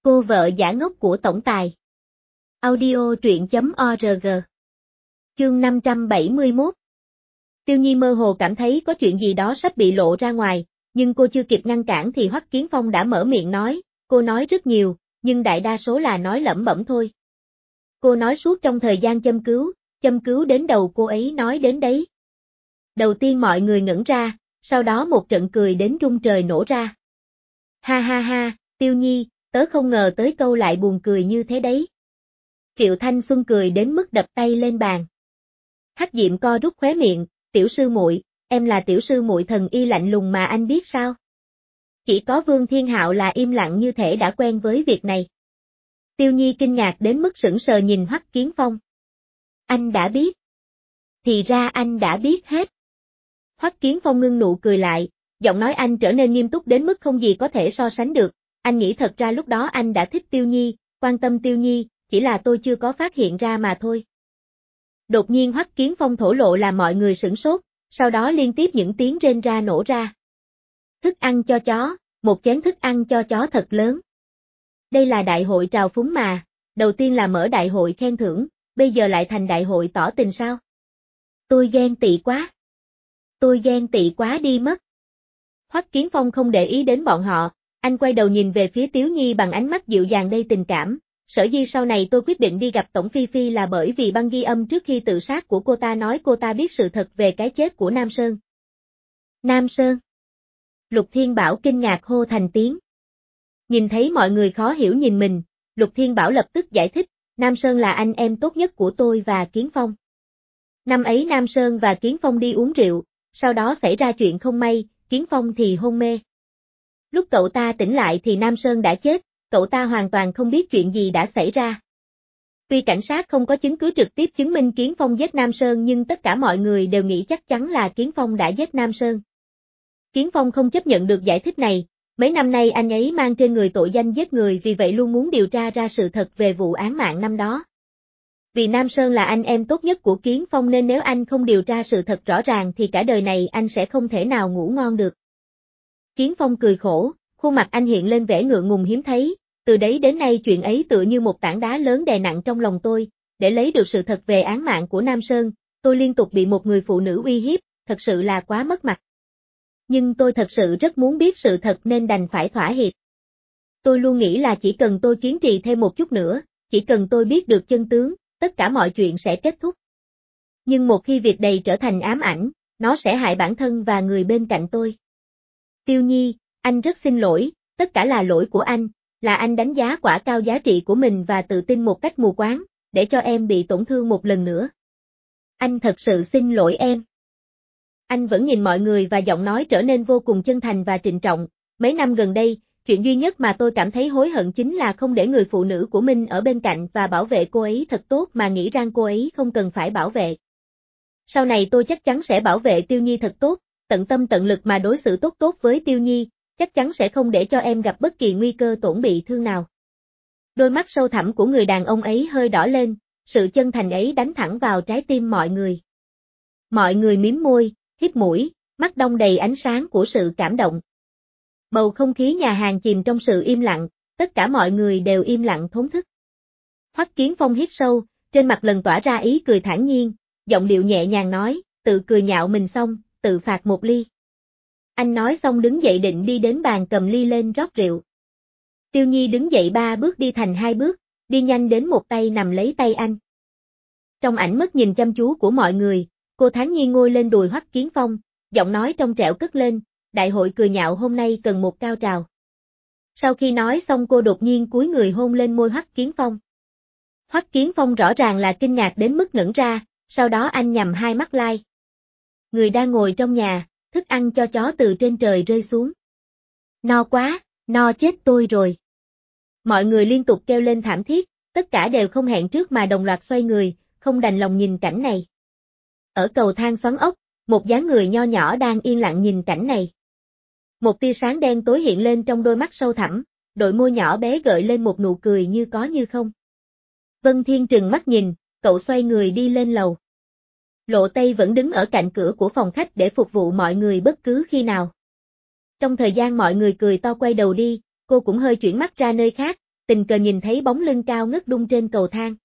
Cô vợ giả ngốc của tổng tài. Audio truyện.org. Chương 571. Tiêu Nhi mơ hồ cảm thấy có chuyện gì đó sắp bị lộ ra ngoài, nhưng cô chưa kịp ngăn cản thì Hoắc Kiến Phong đã mở miệng nói, cô nói rất nhiều, nhưng đại đa số là nói lẩm bẩm thôi. Cô nói suốt trong thời gian châm cứu đến đầu cô ấy nói đến đấy. Đầu tiên mọi người ngẩn ra, sau đó một trận cười đến rung trời nổ ra. Ha ha ha, Tiêu Nhi, tớ không ngờ tới câu lại buồn cười như thế đấy. Triệu Thanh Xuân cười đến mức đập tay lên bàn. Hắc Diệm co rút khóe miệng, tiểu sư muội, em là tiểu sư muội thần y lạnh lùng mà anh biết sao? Chỉ có Vương Thiên Hạo là im lặng như thể đã quen với việc này. Tiêu Nhi kinh ngạc đến mức sững sờ nhìn Hoắc Kiến Phong. Anh đã biết. Thì ra anh đã biết hết. Hoắc Kiến Phong ngưng nụ cười lại, giọng nói anh trở nên nghiêm túc đến mức không gì có thể so sánh được. Anh nghĩ thật ra lúc đó anh đã thích Tiêu Nhi, quan tâm Tiêu Nhi, chỉ là tôi chưa có phát hiện ra mà thôi. Đột nhiên Hoắc Kiến Phong thổ lộ làm mọi người sửng sốt, sau đó liên tiếp những tiếng rên ra nổ ra. Thức ăn cho chó, một chén thức ăn cho chó thật lớn. Đây là đại hội trào phúng mà, đầu tiên là mở đại hội khen thưởng, bây giờ lại thành đại hội tỏ tình sao? Tôi ghen tị quá. Tôi ghen tị quá đi mất. Hoắc Kiến Phong không để ý đến bọn họ, anh quay đầu nhìn về phía Tiếu Nhi bằng ánh mắt dịu dàng đầy tình cảm. Sở dĩ sau này tôi quyết định đi gặp Tổng Phi Phi là bởi vì băng ghi âm trước khi tự sát của cô ta nói cô ta biết sự thật về cái chết của Nam Sơn. Nam Sơn? Lục Thiên Bảo kinh ngạc hô thành tiếng. Nhìn thấy mọi người khó hiểu nhìn mình, Lục Thiên Bảo lập tức giải thích, Nam Sơn là anh em tốt nhất của tôi và Kiến Phong. Năm ấy Nam Sơn và Kiến Phong đi uống rượu, sau đó xảy ra chuyện không may, Kiến Phong thì hôn mê. Lúc cậu ta tỉnh lại thì Nam Sơn đã chết, cậu ta hoàn toàn không biết chuyện gì đã xảy ra. Tuy cảnh sát không có chứng cứ trực tiếp chứng minh Kiến Phong giết Nam Sơn nhưng tất cả mọi người đều nghĩ chắc chắn là Kiến Phong đã giết Nam Sơn. Kiến Phong không chấp nhận được giải thích này, mấy năm nay anh ấy mang trên người tội danh giết người vì vậy luôn muốn điều tra ra sự thật về vụ án mạng năm đó. Vì Nam Sơn là anh em tốt nhất của Kiến Phong nên nếu anh không điều tra sự thật rõ ràng thì cả đời này anh sẽ không thể nào ngủ ngon được. Kiến Phong cười khổ, khuôn mặt anh hiện lên vẻ ngượng ngùng hiếm thấy, từ đấy đến nay chuyện ấy tựa như một tảng đá lớn đè nặng trong lòng tôi, để lấy được sự thật về án mạng của Nam Sơn, tôi liên tục bị một người phụ nữ uy hiếp, thật sự là quá mất mặt. Nhưng tôi thật sự rất muốn biết sự thật nên đành phải thỏa hiệp. Tôi luôn nghĩ là chỉ cần tôi kiên trì thêm một chút nữa, chỉ cần tôi biết được chân tướng, tất cả mọi chuyện sẽ kết thúc. Nhưng một khi việc này trở thành ám ảnh, nó sẽ hại bản thân và người bên cạnh tôi. Tiêu Nhi, anh rất xin lỗi, tất cả là lỗi của anh, là anh đánh giá quá cao giá trị của mình và tự tin một cách mù quáng, để cho em bị tổn thương một lần nữa. Anh thật sự xin lỗi em. Anh vẫn nhìn mọi người và giọng nói trở nên vô cùng chân thành và trịnh trọng, mấy năm gần đây, chuyện duy nhất mà tôi cảm thấy hối hận chính là không để người phụ nữ của mình ở bên cạnh và bảo vệ cô ấy thật tốt mà nghĩ rằng cô ấy không cần phải bảo vệ. Sau này tôi chắc chắn sẽ bảo vệ Tiêu Nhi thật tốt, tận tâm tận lực mà đối xử tốt tốt với Tiêu Nhi, chắc chắn sẽ không để cho em gặp bất kỳ nguy cơ tổn bị thương nào. Đôi mắt sâu thẳm của người đàn ông ấy hơi đỏ lên, sự chân thành ấy đánh thẳng vào trái tim mọi người. Mọi người mím môi, hít mũi, mắt đong đầy ánh sáng của sự cảm động. Bầu không khí nhà hàng chìm trong sự im lặng, tất cả mọi người đều im lặng thốn thức. Hoắc Kiến Phong hít sâu, trên mặt lần tỏa ra ý cười thản nhiên, giọng điệu nhẹ nhàng nói, tự cười nhạo mình xong, tự phạt một ly. Anh nói xong đứng dậy định đi đến bàn cầm ly lên rót rượu. Tiêu Nhi đứng dậy 3 bước đi thành 2 bước, đi nhanh đến một tay nằm lấy tay anh. Trong ánh mắt nhìn chăm chú của mọi người, cô thản nhiên ngồi lên đùi Hoắc Kiến Phong, giọng nói trong trẻo cất lên, đại hội cười nhạo hôm nay cần một cao trào. Sau khi nói xong cô đột nhiên cúi người hôn lên môi Hoắc Kiến Phong. Hoắc Kiến Phong rõ ràng là kinh ngạc đến mức ngẩn ra, sau đó anh nhắm hai mắt lai. Người đang ngồi trong nhà, thức ăn cho chó từ trên trời rơi xuống. No quá, no chết tôi rồi. Mọi người liên tục kêu lên thảm thiết, tất cả đều không hẹn trước mà đồng loạt xoay người, không đành lòng nhìn cảnh này. Ở cầu thang xoắn ốc, một dáng người nho nhỏ đang yên lặng nhìn cảnh này. Một tia sáng đen tối hiện lên trong đôi mắt sâu thẳm, đôi môi nhỏ bé gợi lên một nụ cười như có như không. Vân Thiên trừng mắt nhìn, cậu xoay người đi lên lầu. Lộ Tây vẫn đứng ở cạnh cửa của phòng khách để phục vụ mọi người bất cứ khi nào. Trong thời gian mọi người cười to quay đầu đi, cô cũng hơi chuyển mắt ra nơi khác, tình cờ nhìn thấy bóng lưng cao ngất đung trên cầu thang.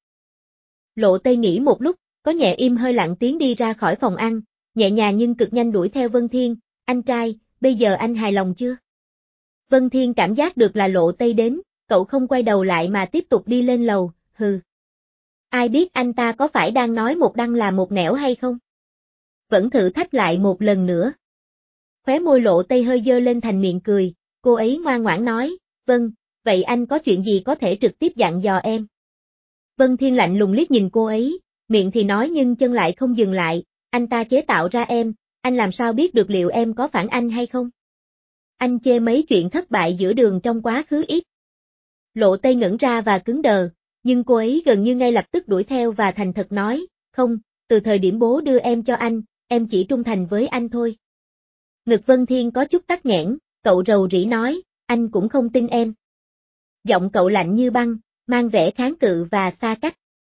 Lộ Tây nghĩ một lúc, có nhẹ im hơi lặng tiếng đi ra khỏi phòng ăn, nhẹ nhàng nhưng cực nhanh đuổi theo Vân Thiên, anh trai, bây giờ anh hài lòng chưa? Vân Thiên cảm giác được là Lộ Tây đến, cậu không quay đầu lại mà tiếp tục đi lên lầu, hừ. Ai biết anh ta có phải đang nói một đằng là một nẻo hay không? Vẫn thử thách lại một lần nữa. Khóe môi Lộ Tây hơi dơ lên thành miệng cười, cô ấy ngoan ngoãn nói, vâng, vậy anh có chuyện gì có thể trực tiếp dặn dò em? Vân Thiên lạnh lùng liếc nhìn cô ấy, miệng thì nói nhưng chân lại không dừng lại, anh ta chế tạo ra em, anh làm sao biết được liệu em có phản anh hay không? Anh chê mấy chuyện thất bại giữa đường trong quá khứ ít. Lộ Tây ngẩn ra và cứng đờ, nhưng cô ấy gần như ngay lập tức đuổi theo và thành thật nói, không, từ thời điểm bố đưa em cho anh, em chỉ trung thành với anh thôi. Ngực Vân Thiên có chút tắc nghẽn, cậu rầu rĩ nói, anh cũng không tin em. Giọng cậu lạnh như băng, mang vẻ kháng cự và xa cách.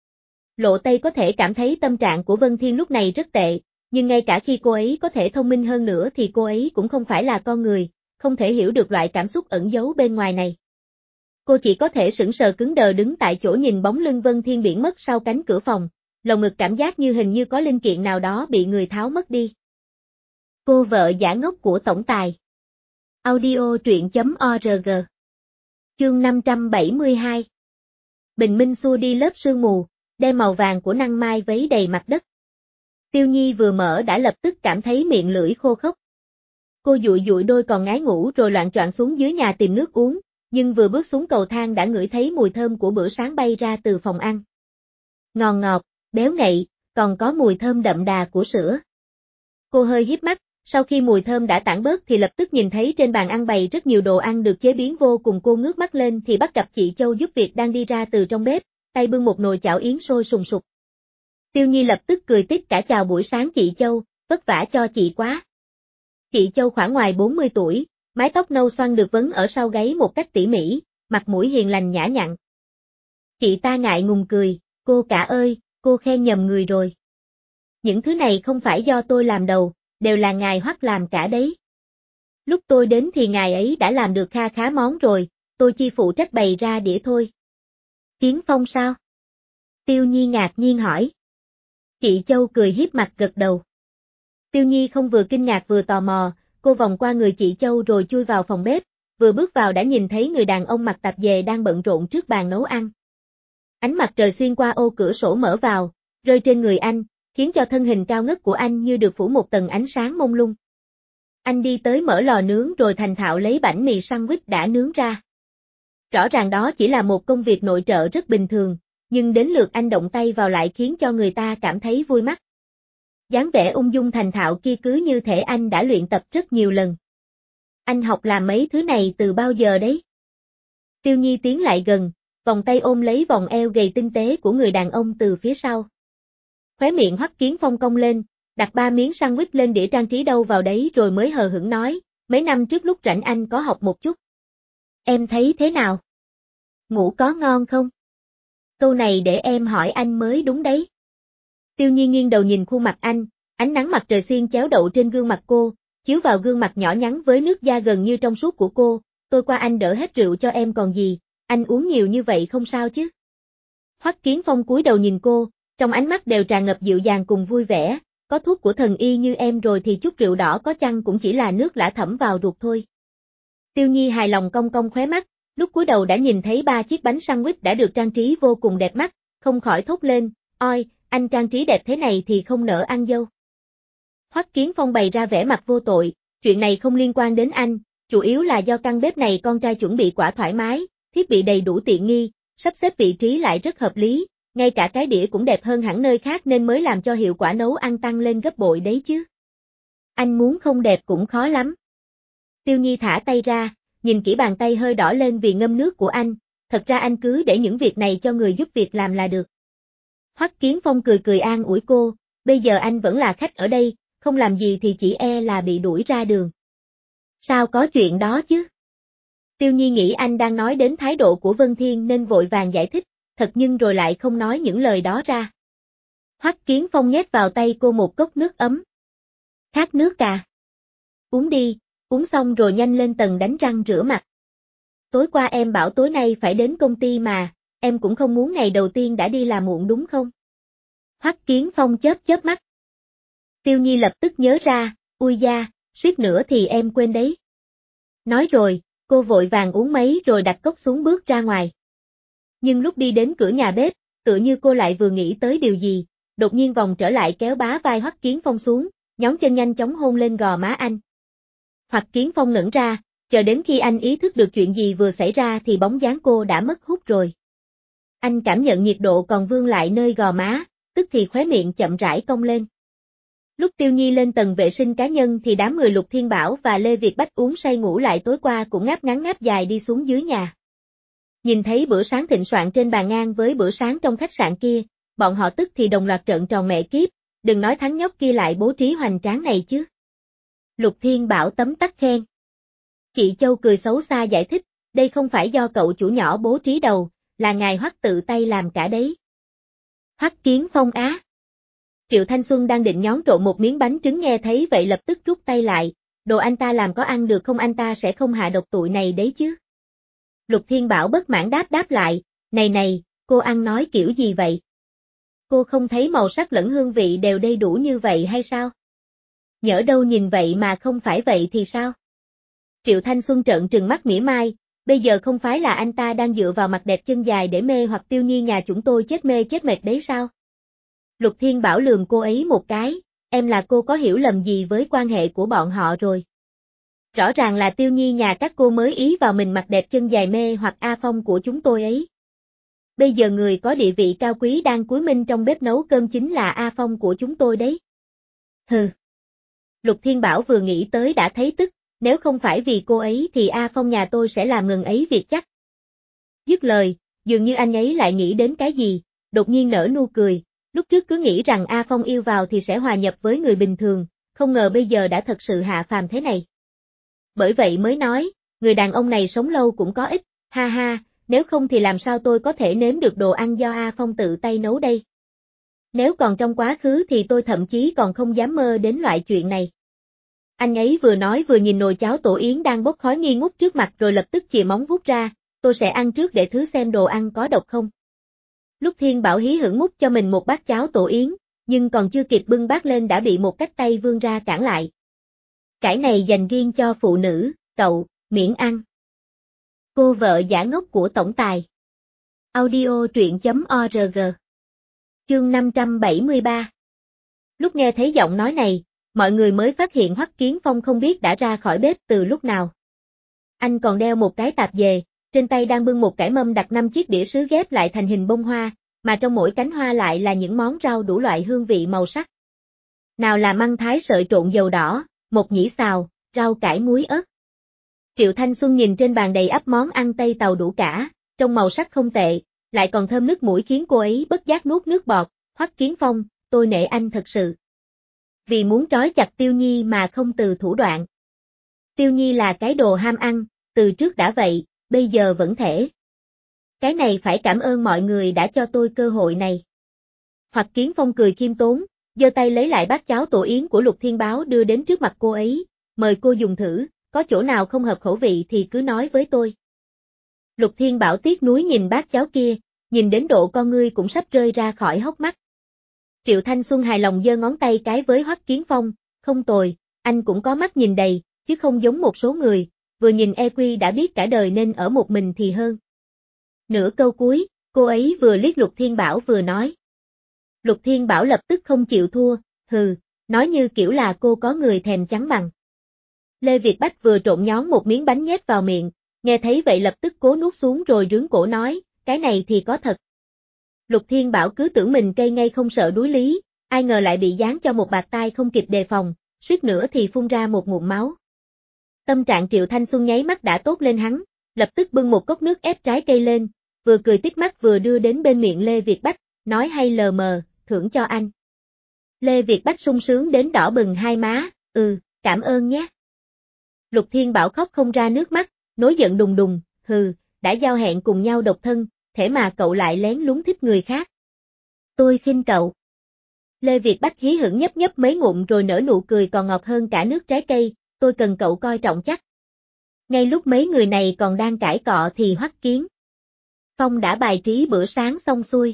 Lộ Tây có thể cảm thấy tâm trạng của Vân Thiên lúc này rất tệ, nhưng ngay cả khi cô ấy có thể thông minh hơn nữa thì cô ấy cũng không phải là con người, không thể hiểu được loại cảm xúc ẩn giấu bên ngoài này. Cô chỉ có thể sững sờ cứng đờ đứng tại chỗ nhìn bóng lưng Vân Thiên biến mất sau cánh cửa phòng, lồng ngực cảm giác như hình như có linh kiện nào đó bị người tháo mất đi. Cô vợ giả ngốc của tổng tài. Audio truyện.org. Chương 572. Bình minh xua đi lớp sương mù, đem màu vàng của năng mai vấy đầy mặt đất. Tiêu Nhi vừa mở đã lập tức cảm thấy miệng lưỡi khô khốc. Cô dụi dụi đôi còn ngái ngủ rồi loạng choạng xuống dưới nhà tìm nước uống, nhưng vừa bước xuống cầu thang đã ngửi thấy mùi thơm của bữa sáng bay ra từ phòng ăn. Ngon ngọt, béo ngậy, còn có mùi thơm đậm đà của sữa. Cô hơi híp mắt, sau khi mùi thơm đã tản bớt thì lập tức nhìn thấy trên bàn ăn bày rất nhiều đồ ăn được chế biến vô cùng. Cô ngước mắt lên thì bắt gặp chị Châu giúp việc đang đi ra từ trong bếp, tay bưng một nồi chảo yến sôi sùng sục. Tiêu Nhi lập tức cười tít cả chào buổi sáng chị Châu, vất vả cho chị quá. Chị Châu khoảng ngoài 40 tuổi, mái tóc nâu xoăn được vấn ở sau gáy một cách tỉ mỉ, mặt mũi hiền lành nhã nhặn. Chị ta ngại ngùng cười, cô cả ơi, cô khen nhầm người rồi. Những thứ này không phải do tôi làm đầu, đều là ngài Hoắc làm cả đấy. Lúc tôi đến thì ngài ấy đã làm được kha khá món rồi, tôi chỉ phụ trách bày ra đĩa thôi. Kiến Phong sao? Tiêu Nhi ngạc nhiên hỏi. Chị Châu cười hiếp mặt gật đầu. Tiêu Nhi không vừa kinh ngạc vừa tò mò, cô vòng qua người chị Châu rồi chui vào phòng bếp, vừa bước vào đã nhìn thấy người đàn ông mặc tạp dề đang bận rộn trước bàn nấu ăn. Ánh mặt trời xuyên qua ô cửa sổ mở vào, rơi trên người anh, khiến cho thân hình cao ngất của anh như được phủ một tầng ánh sáng mông lung. Anh đi tới mở lò nướng rồi thành thạo lấy bánh mì sandwich đã nướng ra. Rõ ràng đó chỉ là một công việc nội trợ rất bình thường, nhưng đến lượt anh động tay vào lại khiến cho người ta cảm thấy vui mắt. Dáng vẻ ung dung thành thạo kia cứ như thể anh đã luyện tập rất nhiều lần. Anh học làm mấy thứ này từ bao giờ đấy? Tiêu Nhi tiến lại gần, vòng tay ôm lấy vòng eo gầy tinh tế của người đàn ông từ phía sau. Khóe miệng Hoắc Kiến Phong cong lên, đặt 3 miếng sandwich lên đĩa trang trí đâu vào đấy rồi mới hờ hững nói, mấy năm trước lúc rảnh anh có học một chút. Em thấy thế nào? Ngủ có ngon không? Câu này để em hỏi anh mới đúng đấy. Tiêu Nhi nghiêng đầu nhìn khuôn mặt anh, ánh nắng mặt trời xiên chéo đậu trên gương mặt cô, chiếu vào gương mặt nhỏ nhắn với nước da gần như trong suốt của cô, tôi qua anh đỡ hết rượu cho em còn gì, anh uống nhiều như vậy không sao chứ? Hoắc Kiến Phong cúi đầu nhìn cô, trong ánh mắt đều tràn ngập dịu dàng cùng vui vẻ, có thuốc của thần y như em rồi thì chút rượu đỏ có chăng cũng chỉ là nước lã thẩm vào ruột thôi. Tiêu Nhi hài lòng cong cong khóe mắt, lúc cúi đầu đã nhìn thấy 3 chiếc bánh sandwich đã được trang trí vô cùng đẹp mắt, không khỏi thốt lên, ôi, anh trang trí đẹp thế này thì không nỡ ăn dâu. Hoắc Kiến Phong bày ra vẻ mặt vô tội, chuyện này không liên quan đến anh, chủ yếu là do căn bếp này con trai chuẩn bị quả thoải mái, thiết bị đầy đủ tiện nghi, sắp xếp vị trí lại rất hợp lý, ngay cả cái đĩa cũng đẹp hơn hẳn nơi khác nên mới làm cho hiệu quả nấu ăn tăng lên gấp bội đấy chứ. Anh muốn không đẹp cũng khó lắm. Tiêu Nhi thả tay ra, nhìn kỹ bàn tay hơi đỏ lên vì ngâm nước của anh, thật ra anh cứ để những việc này cho người giúp việc làm là được. Hoắc Kiến Phong cười cười an ủi cô, bây giờ anh vẫn là khách ở đây, không làm gì thì chỉ e là bị đuổi ra đường. Sao có chuyện đó chứ? Tiêu Nhi nghĩ anh đang nói đến thái độ của Vân Thiên nên vội vàng giải thích, thật nhưng rồi lại không nói những lời đó ra. Hoắc Kiến Phong nhét vào tay cô một cốc nước ấm. Khát nước à? Uống đi, uống xong rồi nhanh lên tầng đánh răng rửa mặt. Tối qua em bảo tối nay phải đến công ty mà, em cũng không muốn ngày đầu tiên đã đi làm muộn đúng không? Hoắc Kiến Phong chớp chớp mắt. Tiêu Nhi lập tức nhớ ra, ui da, suýt nữa thì em quên đấy. Nói rồi, cô vội vàng uống mấy rồi đặt cốc xuống bước ra ngoài. Nhưng lúc đi đến cửa nhà bếp, tựa như cô lại vừa nghĩ tới điều gì, đột nhiên vòng trở lại kéo bá vai Hoắc Kiến Phong xuống, nhón chân nhanh chóng hôn lên gò má anh. Hoắc Kiến Phong ngẩn ra, chờ đến khi anh ý thức được chuyện gì vừa xảy ra thì bóng dáng cô đã mất hút rồi. Anh cảm nhận nhiệt độ còn vương lại nơi gò má, tức thì khóe miệng chậm rãi cong lên. Lúc Tiêu Nhi lên tầng vệ sinh cá nhân thì đám người Lục Thiên Bảo và Lê Việt Bách uống say ngủ lại tối qua cũng ngáp ngắn ngáp dài đi xuống dưới nhà. Nhìn thấy bữa sáng thịnh soạn trên bàn ngang với bữa sáng trong khách sạn kia, bọn họ tức thì đồng loạt trợn tròn mẹ kiếp, đừng nói thằng nhóc kia lại bố trí hoành tráng này chứ. Lục Thiên Bảo tấm tắc khen. Chị Châu cười xấu xa giải thích, đây không phải do cậu chủ nhỏ bố trí đâu, là ngài Hoắc tự tay làm cả đấy. Hoắc Kiến Phong á. Triệu Thanh Xuân đang định nhón trộn một miếng bánh trứng nghe thấy vậy lập tức rút tay lại, đồ anh ta làm có ăn được không, anh ta sẽ không hạ độc tụi này đấy chứ. Lục Thiên Bảo bất mãn đáp lại, này, cô ăn nói kiểu gì vậy? Cô không thấy màu sắc lẫn hương vị đều đầy đủ như vậy hay sao? Nhỡ đâu nhìn vậy mà không phải vậy thì sao? Triệu Thanh Xuân trợn trừng mắt mỉa mai, bây giờ không phải là anh ta đang dựa vào mặt đẹp chân dài để mê hoặc Tiêu Nhi nhà chúng tôi chết mê chết mệt đấy sao? Lục Thiên Bảo lườm cô ấy một cái, em là cô có hiểu lầm gì với quan hệ của bọn họ rồi? Rõ ràng là Tiêu Nhi nhà các cô mới ý vào mình mặt đẹp chân dài mê hoặc A Phong của chúng tôi ấy. Bây giờ người có địa vị cao quý đang cúi mình trong bếp nấu cơm chính là A Phong của chúng tôi đấy. Hừ. Lục Thiên Bảo vừa nghĩ tới đã thấy tức, nếu không phải vì cô ấy thì A Phong nhà tôi sẽ làm ngừng ấy việc chắc. Dứt lời, dường như anh ấy lại nghĩ đến cái gì, đột nhiên nở nụ cười, lúc trước cứ nghĩ rằng A Phong yêu vào thì sẽ hòa nhập với người bình thường, không ngờ bây giờ đã thật sự hạ phàm thế này. Bởi vậy mới nói, người đàn ông này sống lâu cũng có ích, ha ha, nếu không thì làm sao tôi có thể nếm được đồ ăn do A Phong tự tay nấu đây. Nếu còn trong quá khứ thì tôi thậm chí còn không dám mơ đến loại chuyện này. Anh ấy vừa nói vừa nhìn nồi cháo tổ yến đang bốc khói nghi ngút trước mặt rồi lập tức chìa móng vuốt ra, tôi sẽ ăn trước để thử xem đồ ăn có độc không. Lúc Thiên Bảo hí hửng múc cho mình một bát cháo tổ yến, nhưng còn chưa kịp bưng bát lên đã bị một cách tay vươn ra cản lại. Cái này dành riêng cho phụ nữ, cậu, miễn ăn. Cô vợ giả ngốc của tổng tài. Audio truyện.org. Chương 573. Lúc nghe thấy giọng nói này, mọi người mới phát hiện Hoắc Kiến Phong không biết đã ra khỏi bếp từ lúc nào. Anh còn đeo một cái tạp dề, trên tay đang bưng một cái mâm đặt 5 chiếc đĩa sứ ghép lại thành hình bông hoa, mà trong mỗi cánh hoa lại là những món rau đủ loại hương vị màu sắc. Nào là măng thái sợi trộn dầu đỏ, mộc nhĩ xào, rau cải muối ớt. Triệu Thanh Xuân nhìn trên bàn đầy ắp món ăn Tây Tàu đủ cả, trong màu sắc không tệ, lại còn thơm nước mũi khiến cô ấy bất giác nuốt nước bọt. Hoắc Kiến Phong, tôi nể anh thật sự. Vì muốn trói chặt Tiêu Nhi mà không từ thủ đoạn. Tiêu Nhi là cái đồ ham ăn, từ trước đã vậy, bây giờ vẫn thể. Cái này phải cảm ơn mọi người đã cho tôi cơ hội này. Hoắc Kiến Phong cười khiêm tốn, giơ tay lấy lại bát cháo tổ yến của Lục Thiên Báo đưa đến trước mặt cô ấy, mời cô dùng thử, có chỗ nào không hợp khẩu vị thì cứ nói với tôi. Lục Thiên Bảo tiếc nuối nhìn bát cháo kia, nhìn đến độ con ngươi cũng sắp rơi ra khỏi hốc mắt. Triệu Thanh Xuân hài lòng giơ ngón tay cái với Hoắc Kiến Phong, không tồi, anh cũng có mắt nhìn đầy, chứ không giống một số người, vừa nhìn EQ đã biết cả đời nên ở một mình thì hơn. Nửa câu cuối, cô ấy vừa liếc Lục Thiên Bảo vừa nói. Lục Thiên Bảo lập tức không chịu thua, hừ, nói như kiểu là cô có người thèm chắn bằng. Lê Việt Bách vừa trộn nhón một miếng bánh nhét vào miệng, nghe thấy vậy lập tức cố nuốt xuống rồi rướn cổ nói, cái này thì có thật. Lục Thiên Bảo cứ tưởng mình cây ngay không sợ đuối lý, ai ngờ lại bị giáng cho một bạt tai không kịp đề phòng, suýt nữa thì phun ra một ngụm máu. Tâm trạng Triệu Thanh Xuân nháy mắt đã tốt lên hắn, lập tức bưng một cốc nước ép trái cây lên, vừa cười tít mắt vừa đưa đến bên miệng Lê Việt Bách, nói hay lờ mờ, thưởng cho anh. Lê Việt Bách sung sướng đến đỏ bừng hai má, cảm ơn nhé. Lục Thiên Bảo khóc không ra nước mắt, nổi giận đùng đùng, hừ, đã giao hẹn cùng nhau độc thân, thế mà cậu lại lén lúng thích người khác. Tôi khinh cậu. Lê Việt Bách hí hửng nhấp nhấp mấy ngụm rồi nở nụ cười còn ngọt hơn cả nước trái cây, tôi cần cậu coi trọng chắc. Ngay lúc mấy người này còn đang cãi cọ thì Hoắc Kiến Phong đã bài trí bữa sáng xong xuôi.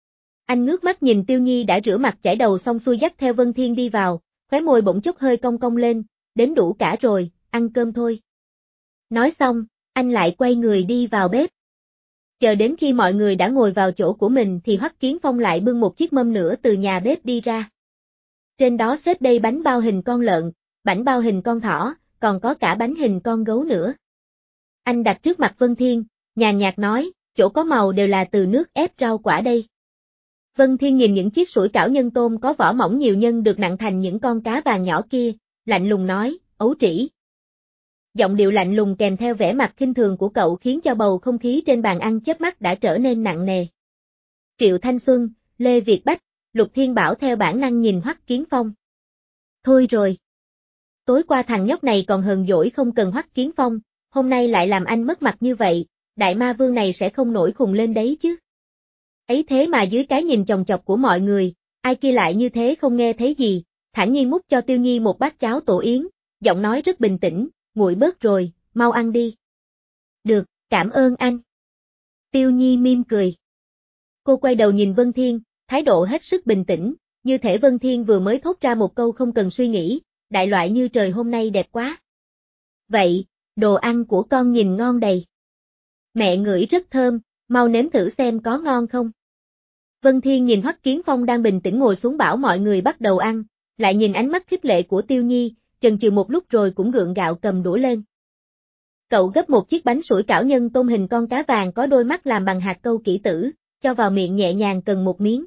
Anh ngước mắt nhìn Tiêu Nhi đã rửa mặt chải đầu xong xuôi dắt theo Vân Thiên đi vào, khóe môi bỗng chốc hơi cong cong lên, đến đủ cả rồi, ăn cơm thôi. Nói xong, anh lại quay người đi vào bếp. Chờ đến khi mọi người đã ngồi vào chỗ của mình thì Hoắc Kiến Phong lại bưng một chiếc mâm nữa từ nhà bếp đi ra. Trên đó xếp đầy bánh bao hình con lợn, bánh bao hình con thỏ, còn có cả bánh hình con gấu nữa. Anh đặt trước mặt Vân Thiên, nhàn nhạt nói, chỗ có màu đều là từ nước ép rau quả đây. Vân Thiên nhìn những chiếc sủi cảo nhân tôm có vỏ mỏng nhiều nhân được nặn thành những con cá vàng nhỏ kia, lạnh lùng nói, ấu trĩ. Giọng điệu lạnh lùng kèm theo vẻ mặt khinh thường của cậu khiến cho bầu không khí trên bàn ăn chớp mắt đã trở nên nặng nề. Triệu Thanh Xuân, Lê Việt Bách, Lục Thiên Bảo theo bản năng nhìn Hoắc Kiến Phong. Thôi rồi. Tối qua thằng nhóc này còn hờn dỗi không cần Hoắc Kiến Phong, hôm nay lại làm anh mất mặt như vậy, đại ma vương này sẽ không nổi khùng lên đấy chứ. Ấy thế mà dưới cái nhìn chòng chọc của mọi người, ai kia lại như thế không nghe thấy gì, thản nhiên múc cho Tiêu Nhi một bát cháo tổ yến, giọng nói rất bình tĩnh, nguội bớt rồi, mau ăn đi. Được, cảm ơn anh. Tiêu Nhi mỉm cười. Cô quay đầu nhìn Vân Thiên, thái độ hết sức bình tĩnh, như thể Vân Thiên vừa mới thốt ra một câu không cần suy nghĩ, đại loại như trời hôm nay đẹp quá. Vậy, đồ ăn của con nhìn ngon đầy. Mẹ ngửi rất thơm, mau nếm thử xem có ngon không. Vân Thiên nhìn Hoắc Kiến Phong đang bình tĩnh ngồi xuống bảo mọi người bắt đầu ăn, lại nhìn ánh mắt khích lệ của Tiêu Nhi, chần chừ một lúc rồi cũng gượng gạo cầm đũa lên. Cậu gấp một chiếc bánh sủi cảo nhân tôm hình con cá vàng có đôi mắt làm bằng hạt câu kỹ tử, cho vào miệng nhẹ nhàng cần một miếng.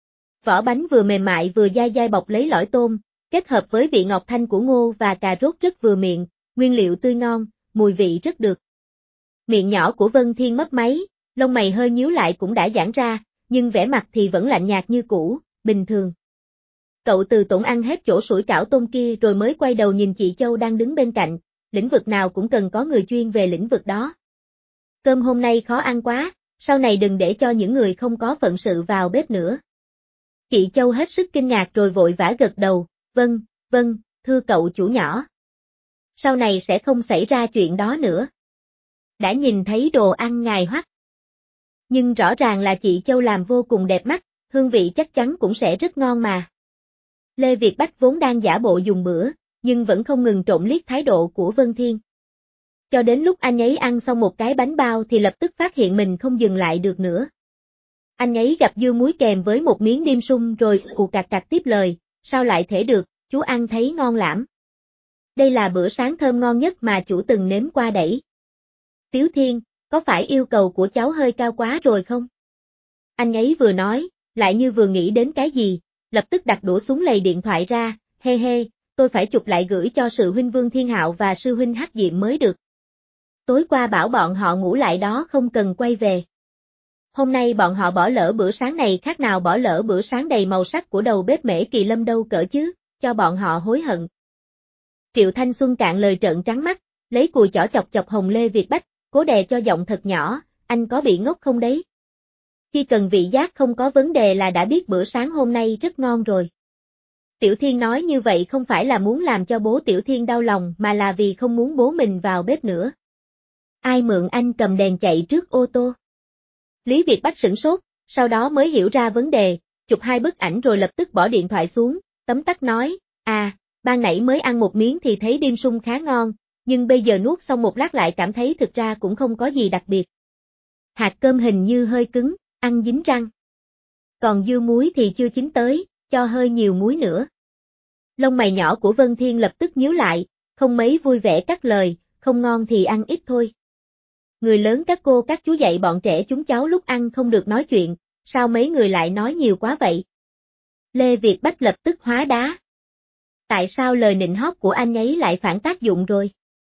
Vỏ bánh vừa mềm mại vừa dai dai bọc lấy lõi tôm, kết hợp với vị ngọt thanh của ngô và cà rốt rất vừa miệng, nguyên liệu tươi ngon, mùi vị rất được. Miệng nhỏ của Vân Thiên mấp máy, lông mày hơi nhíu lại cũng đã giãn ra, nhưng vẻ mặt thì vẫn lạnh nhạt như cũ, bình thường. Cậu từ tốn ăn hết chỗ sủi cảo tôm kia rồi mới quay đầu nhìn chị Châu đang đứng bên cạnh, lĩnh vực nào cũng cần có người chuyên về lĩnh vực đó. Cơm hôm nay khó ăn quá, sau này đừng để cho những người không có phận sự vào bếp nữa. Chị Châu hết sức kinh ngạc rồi vội vã gật đầu, vâng, thưa cậu chủ nhỏ. Sau này sẽ không xảy ra chuyện đó nữa. Đã nhìn thấy đồ ăn ngài Hoắc. Nhưng rõ ràng là chị Châu làm vô cùng đẹp mắt, hương vị chắc chắn cũng sẽ rất ngon mà. Lê Việt Bách vốn đang giả bộ dùng bữa, nhưng vẫn không ngừng trộm liếc thái độ của Vân Thiên. Cho đến lúc anh ấy ăn xong một cái bánh bao thì lập tức phát hiện mình không dừng lại được nữa. Anh ấy gặp dưa muối kèm với một miếng dim sum rồi cù cạc cạc tiếp lời, sao lại thể được, chú ăn thấy ngon lắm. Đây là bữa sáng thơm ngon nhất mà chủ từng nếm qua đẩy. Tiếu Thiên, có phải yêu cầu của cháu hơi cao quá rồi không? Anh ấy vừa nói, lại như vừa nghĩ đến cái gì, lập tức đặt đũa xuống lầy điện thoại ra, he, tôi phải chụp lại gửi cho sư huynh Vương Thiên Hạo và sư huynh Hắc Diệm mới được. Tối qua bảo bọn họ ngủ lại đó không cần quay về. Hôm nay bọn họ bỏ lỡ bữa sáng này khác nào bỏ lỡ bữa sáng đầy màu sắc của đầu bếp Mễ Kỳ Lâm đâu cỡ chứ, cho bọn họ hối hận. Triệu Thanh Xuân cạn lời trợn trắng mắt, lấy cùi chỏ chọc chọc Hồng Lê Việt Bách, cố đè cho giọng thật nhỏ, anh có bị ngốc không đấy? Chỉ cần vị giác không có vấn đề là đã biết bữa sáng hôm nay rất ngon rồi. Tiểu Thiên nói như vậy không phải là muốn làm cho bố Tiểu Thiên đau lòng mà là vì không muốn bố mình vào bếp nữa. Ai mượn anh cầm đèn chạy trước ô tô? Lý Việt Bách sửng sốt, sau đó mới hiểu ra vấn đề, chụp hai bức ảnh rồi lập tức bỏ điện thoại xuống, tấm tắc nói, ban nãy mới ăn một miếng thì thấy dim sum khá ngon, nhưng bây giờ nuốt xong một lát lại cảm thấy thực ra cũng không có gì đặc biệt. Hạt cơm hình như hơi cứng, ăn dính răng. Còn dưa muối thì chưa chín tới, cho hơi nhiều muối nữa. Lông mày nhỏ của Vân Thiên lập tức nhíu lại, không mấy vui vẻ cắt lời, không ngon thì ăn ít thôi. Người lớn các cô các chú dạy bọn trẻ chúng cháu lúc ăn không được nói chuyện, sao mấy người lại nói nhiều quá vậy? Lê Việt Bách lập tức hóa đá. Tại sao lời nịnh hót của anh ấy lại phản tác dụng rồi?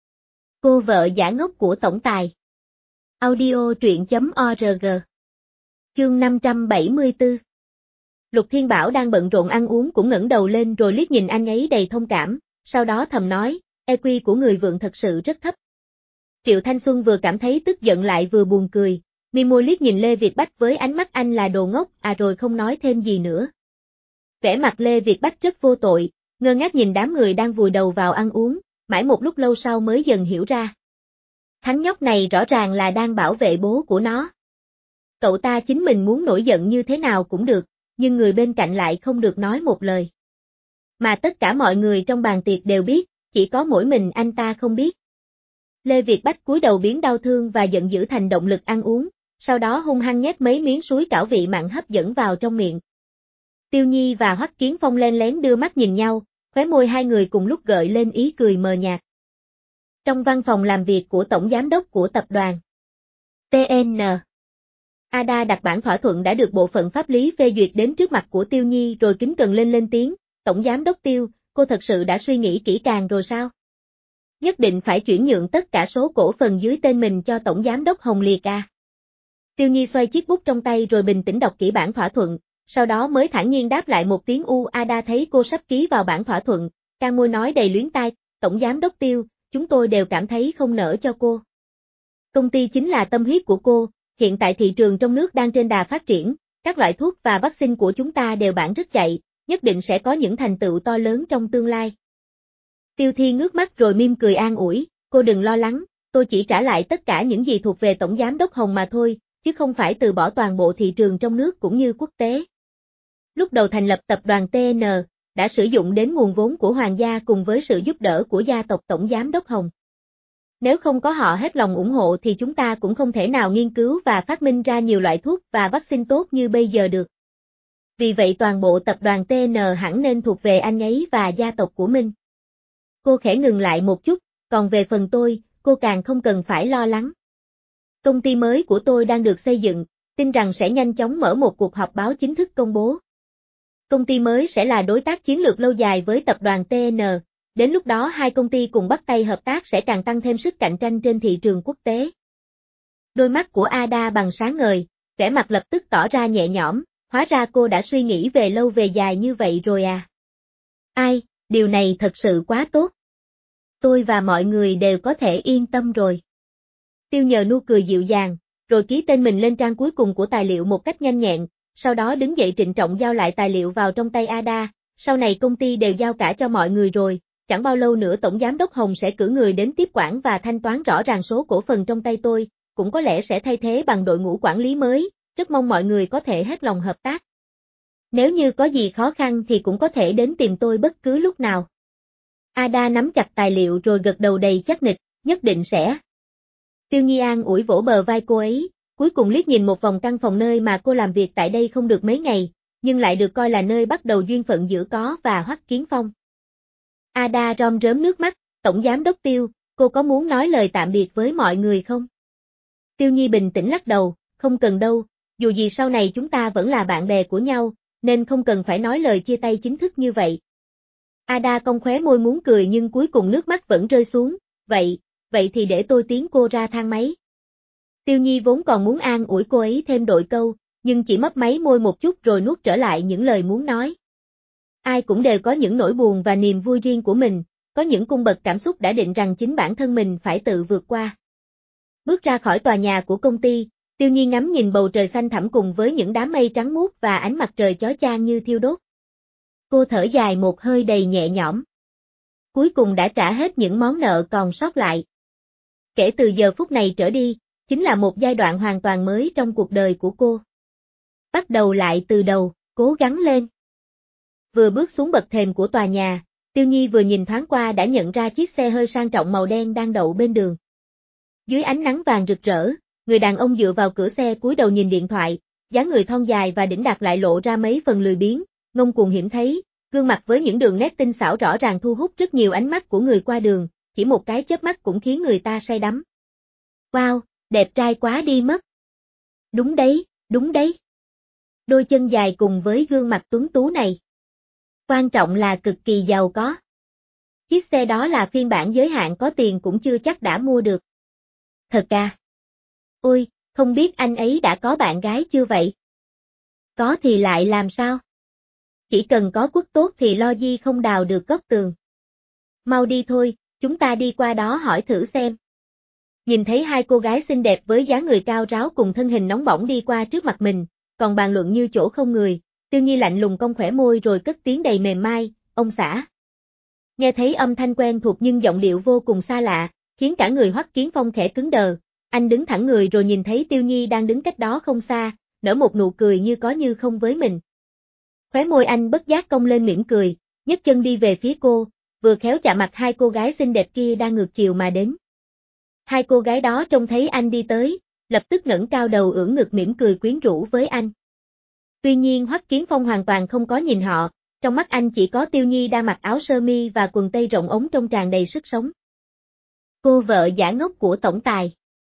Cô vợ giả ngốc của tổng tài. Audio truyện.org. Chương 574. Lục Thiên Bảo đang bận rộn ăn uống cũng ngẩng đầu lên rồi liếc nhìn anh ấy đầy thông cảm, sau đó thầm nói, EQ của người vượng thật sự rất thấp. Triệu Thanh Xuân vừa cảm thấy tức giận lại vừa buồn cười, mi môi liếc nhìn Lê Việt Bách với ánh mắt anh là đồ ngốc, rồi không nói thêm gì nữa. Vẻ mặt Lê Việt Bách rất vô tội, ngơ ngác nhìn đám người đang vùi đầu vào ăn uống, mãi một lúc lâu sau mới dần hiểu ra. Thằng nhóc này rõ ràng là đang bảo vệ bố của nó. Cậu ta chính mình muốn nổi giận như thế nào cũng được, nhưng người bên cạnh lại không được nói một lời. Mà tất cả mọi người trong bàn tiệc đều biết, chỉ có mỗi mình anh ta không biết. Lê Việt Bách cúi đầu biến đau thương và giận dữ thành động lực ăn uống, sau đó hung hăng nhét mấy miếng súi cảo vị mặn hấp dẫn vào trong miệng. Tiêu Nhi và Hoắc Kiến Phong len lén đưa mắt nhìn nhau, khóe môi hai người cùng lúc gợi lên ý cười mờ nhạt. Trong văn phòng làm việc của Tổng Giám đốc của tập đoàn TN, Ada đặt bản thỏa thuận đã được bộ phận pháp lý phê duyệt đến trước mặt của Tiêu Nhi rồi kính cẩn lên tiếng, Tổng Giám đốc Tiêu, cô thật sự đã suy nghĩ kỹ càng rồi sao? Nhất định phải chuyển nhượng tất cả số cổ phần dưới tên mình cho Tổng Giám đốc Hồng Liệt à? Tiêu Nhi xoay chiếc bút trong tay rồi bình tĩnh đọc kỹ bản thỏa thuận, sau đó mới thản nhiên đáp lại một tiếng Ada thấy cô sắp ký vào bản thỏa thuận, căng môi nói đầy luyến tai, Tổng Giám đốc Tiêu, chúng tôi đều cảm thấy không nỡ cho cô. Công ty chính là tâm huyết của cô, hiện tại thị trường trong nước đang trên đà phát triển, các loại thuốc và vaccine của chúng ta đều bán rất chạy, nhất định sẽ có những thành tựu to lớn trong tương lai. Tiêu Thi ngước mắt rồi mỉm cười an ủi, cô đừng lo lắng, tôi chỉ trả lại tất cả những gì thuộc về Tổng Giám đốc Hồng mà thôi, chứ không phải từ bỏ toàn bộ thị trường trong nước cũng như quốc tế. Lúc đầu thành lập tập đoàn TN, đã sử dụng đến nguồn vốn của Hoàng gia cùng với sự giúp đỡ của gia tộc Tổng Giám đốc Hồng. Nếu không có họ hết lòng ủng hộ thì chúng ta cũng không thể nào nghiên cứu và phát minh ra nhiều loại thuốc và vaccine tốt như bây giờ được. Vì vậy toàn bộ tập đoàn TN hẳn nên thuộc về anh ấy và gia tộc của mình. Cô khẽ ngừng lại một chút, còn về phần tôi, cô càng không cần phải lo lắng. Công ty mới của tôi đang được xây dựng, tin rằng sẽ nhanh chóng mở một cuộc họp báo chính thức công bố. Công ty mới sẽ là đối tác chiến lược lâu dài với tập đoàn TN, đến lúc đó hai công ty cùng bắt tay hợp tác sẽ càng tăng thêm sức cạnh tranh trên thị trường quốc tế. Đôi mắt của Ada bằng sáng ngời, vẻ mặt lập tức tỏ ra nhẹ nhõm, hóa ra cô đã suy nghĩ về lâu về dài như vậy rồi à. Ai, điều này thật sự quá tốt. Tôi và mọi người đều có thể yên tâm rồi. Tiêu Nhờ nụ cười dịu dàng, rồi ký tên mình lên trang cuối cùng của tài liệu một cách nhanh nhẹn, sau đó đứng dậy trịnh trọng giao lại tài liệu vào trong tay Ada, sau này công ty đều giao cả cho mọi người rồi, chẳng bao lâu nữa Tổng Giám đốc Hồng sẽ cử người đến tiếp quản và thanh toán rõ ràng số cổ phần trong tay tôi, cũng có lẽ sẽ thay thế bằng đội ngũ quản lý mới, rất mong mọi người có thể hết lòng hợp tác. Nếu như có gì khó khăn thì cũng có thể đến tìm tôi bất cứ lúc nào. Ada nắm chặt tài liệu rồi gật đầu đầy chắc nịch, nhất định sẽ. Tiêu Nhi an ủi vỗ bờ vai cô ấy, cuối cùng liếc nhìn một vòng căn phòng nơi mà cô làm việc tại đây không được mấy ngày, nhưng lại được coi là nơi bắt đầu duyên phận giữa có và Hoắc Kiến Phong. Ada rom rớm nước mắt, Tổng Giám đốc Tiêu, cô có muốn nói lời tạm biệt với mọi người không? Tiêu Nhi bình tĩnh lắc đầu, không cần đâu, dù gì sau này chúng ta vẫn là bạn bè của nhau, nên không cần phải nói lời chia tay chính thức như vậy. Ada cong khóe môi muốn cười nhưng cuối cùng nước mắt vẫn rơi xuống, vậy thì để tôi tiến cô ra thang máy. Tiêu Nhi vốn còn muốn an ủi cô ấy thêm đội câu, nhưng chỉ mấp máy môi một chút rồi nuốt trở lại những lời muốn nói. Ai cũng đều có những nỗi buồn và niềm vui riêng của mình, có những cung bậc cảm xúc đã định rằng chính bản thân mình phải tự vượt qua. Bước ra khỏi tòa nhà của công ty, Tiêu Nhi ngắm nhìn bầu trời xanh thẳm cùng với những đám mây trắng muốt và ánh mặt trời chói chang như thiêu đốt. Cô thở dài một hơi đầy nhẹ nhõm. Cuối cùng đã trả hết những món nợ còn sót lại. Kể từ giờ phút này trở đi, chính là một giai đoạn hoàn toàn mới trong cuộc đời của cô. Bắt đầu lại từ đầu, cố gắng lên. Vừa bước xuống bậc thềm của tòa nhà, Tiêu Nhi vừa nhìn thoáng qua đã nhận ra chiếc xe hơi sang trọng màu đen đang đậu bên đường. Dưới ánh nắng vàng rực rỡ, người đàn ông dựa vào cửa xe cúi đầu nhìn điện thoại, dáng người thon dài và đĩnh đạc lại lộ ra mấy phần lười biếng, ngông cuồng hiểm thấy, gương mặt với những đường nét tinh xảo rõ ràng thu hút rất nhiều ánh mắt của người qua đường, chỉ một cái chớp mắt cũng khiến người ta say đắm. Wow, đẹp trai quá đi mất. Đúng đấy, đúng đấy. Đôi chân dài cùng với gương mặt tuấn tú này. Quan trọng là cực kỳ giàu có. Chiếc xe đó là phiên bản giới hạn có tiền cũng chưa chắc đã mua được. Thật à? Ôi, không biết anh ấy đã có bạn gái chưa vậy? Có thì lại làm sao? Chỉ cần có quốc tốt thì lo gì không đào được góc tường. Mau đi thôi, chúng ta đi qua đó hỏi thử xem. Nhìn thấy hai cô gái xinh đẹp với dáng người cao ráo cùng thân hình nóng bỏng đi qua trước mặt mình, còn bàn luận như chỗ không người, Tiêu Nhi lạnh lùng cong khỏe môi rồi cất tiếng đầy mềm mai, ông xã. Nghe thấy âm thanh quen thuộc nhưng giọng điệu vô cùng xa lạ, khiến cả người Hoắc Kiến Phong khẽ cứng đờ. Anh đứng thẳng người rồi nhìn thấy Tiêu Nhi đang đứng cách đó không xa, nở một nụ cười như có như không với mình. Khóe môi anh bất giác cong lên mỉm cười, nhấc chân đi về phía cô, vừa khéo chạm mặt hai cô gái xinh đẹp kia đang ngược chiều mà đến. Hai cô gái đó trông thấy anh đi tới, lập tức ngẩng cao đầu ưỡn ngực mỉm cười quyến rũ với anh. Tuy nhiên Hoắc Kiến Phong hoàn toàn không có nhìn họ, trong mắt anh chỉ có Tiêu Nhi đang mặc áo sơ mi và quần tây rộng ống trông tràn đầy sức sống. Cô vợ giả ngốc của tổng tài.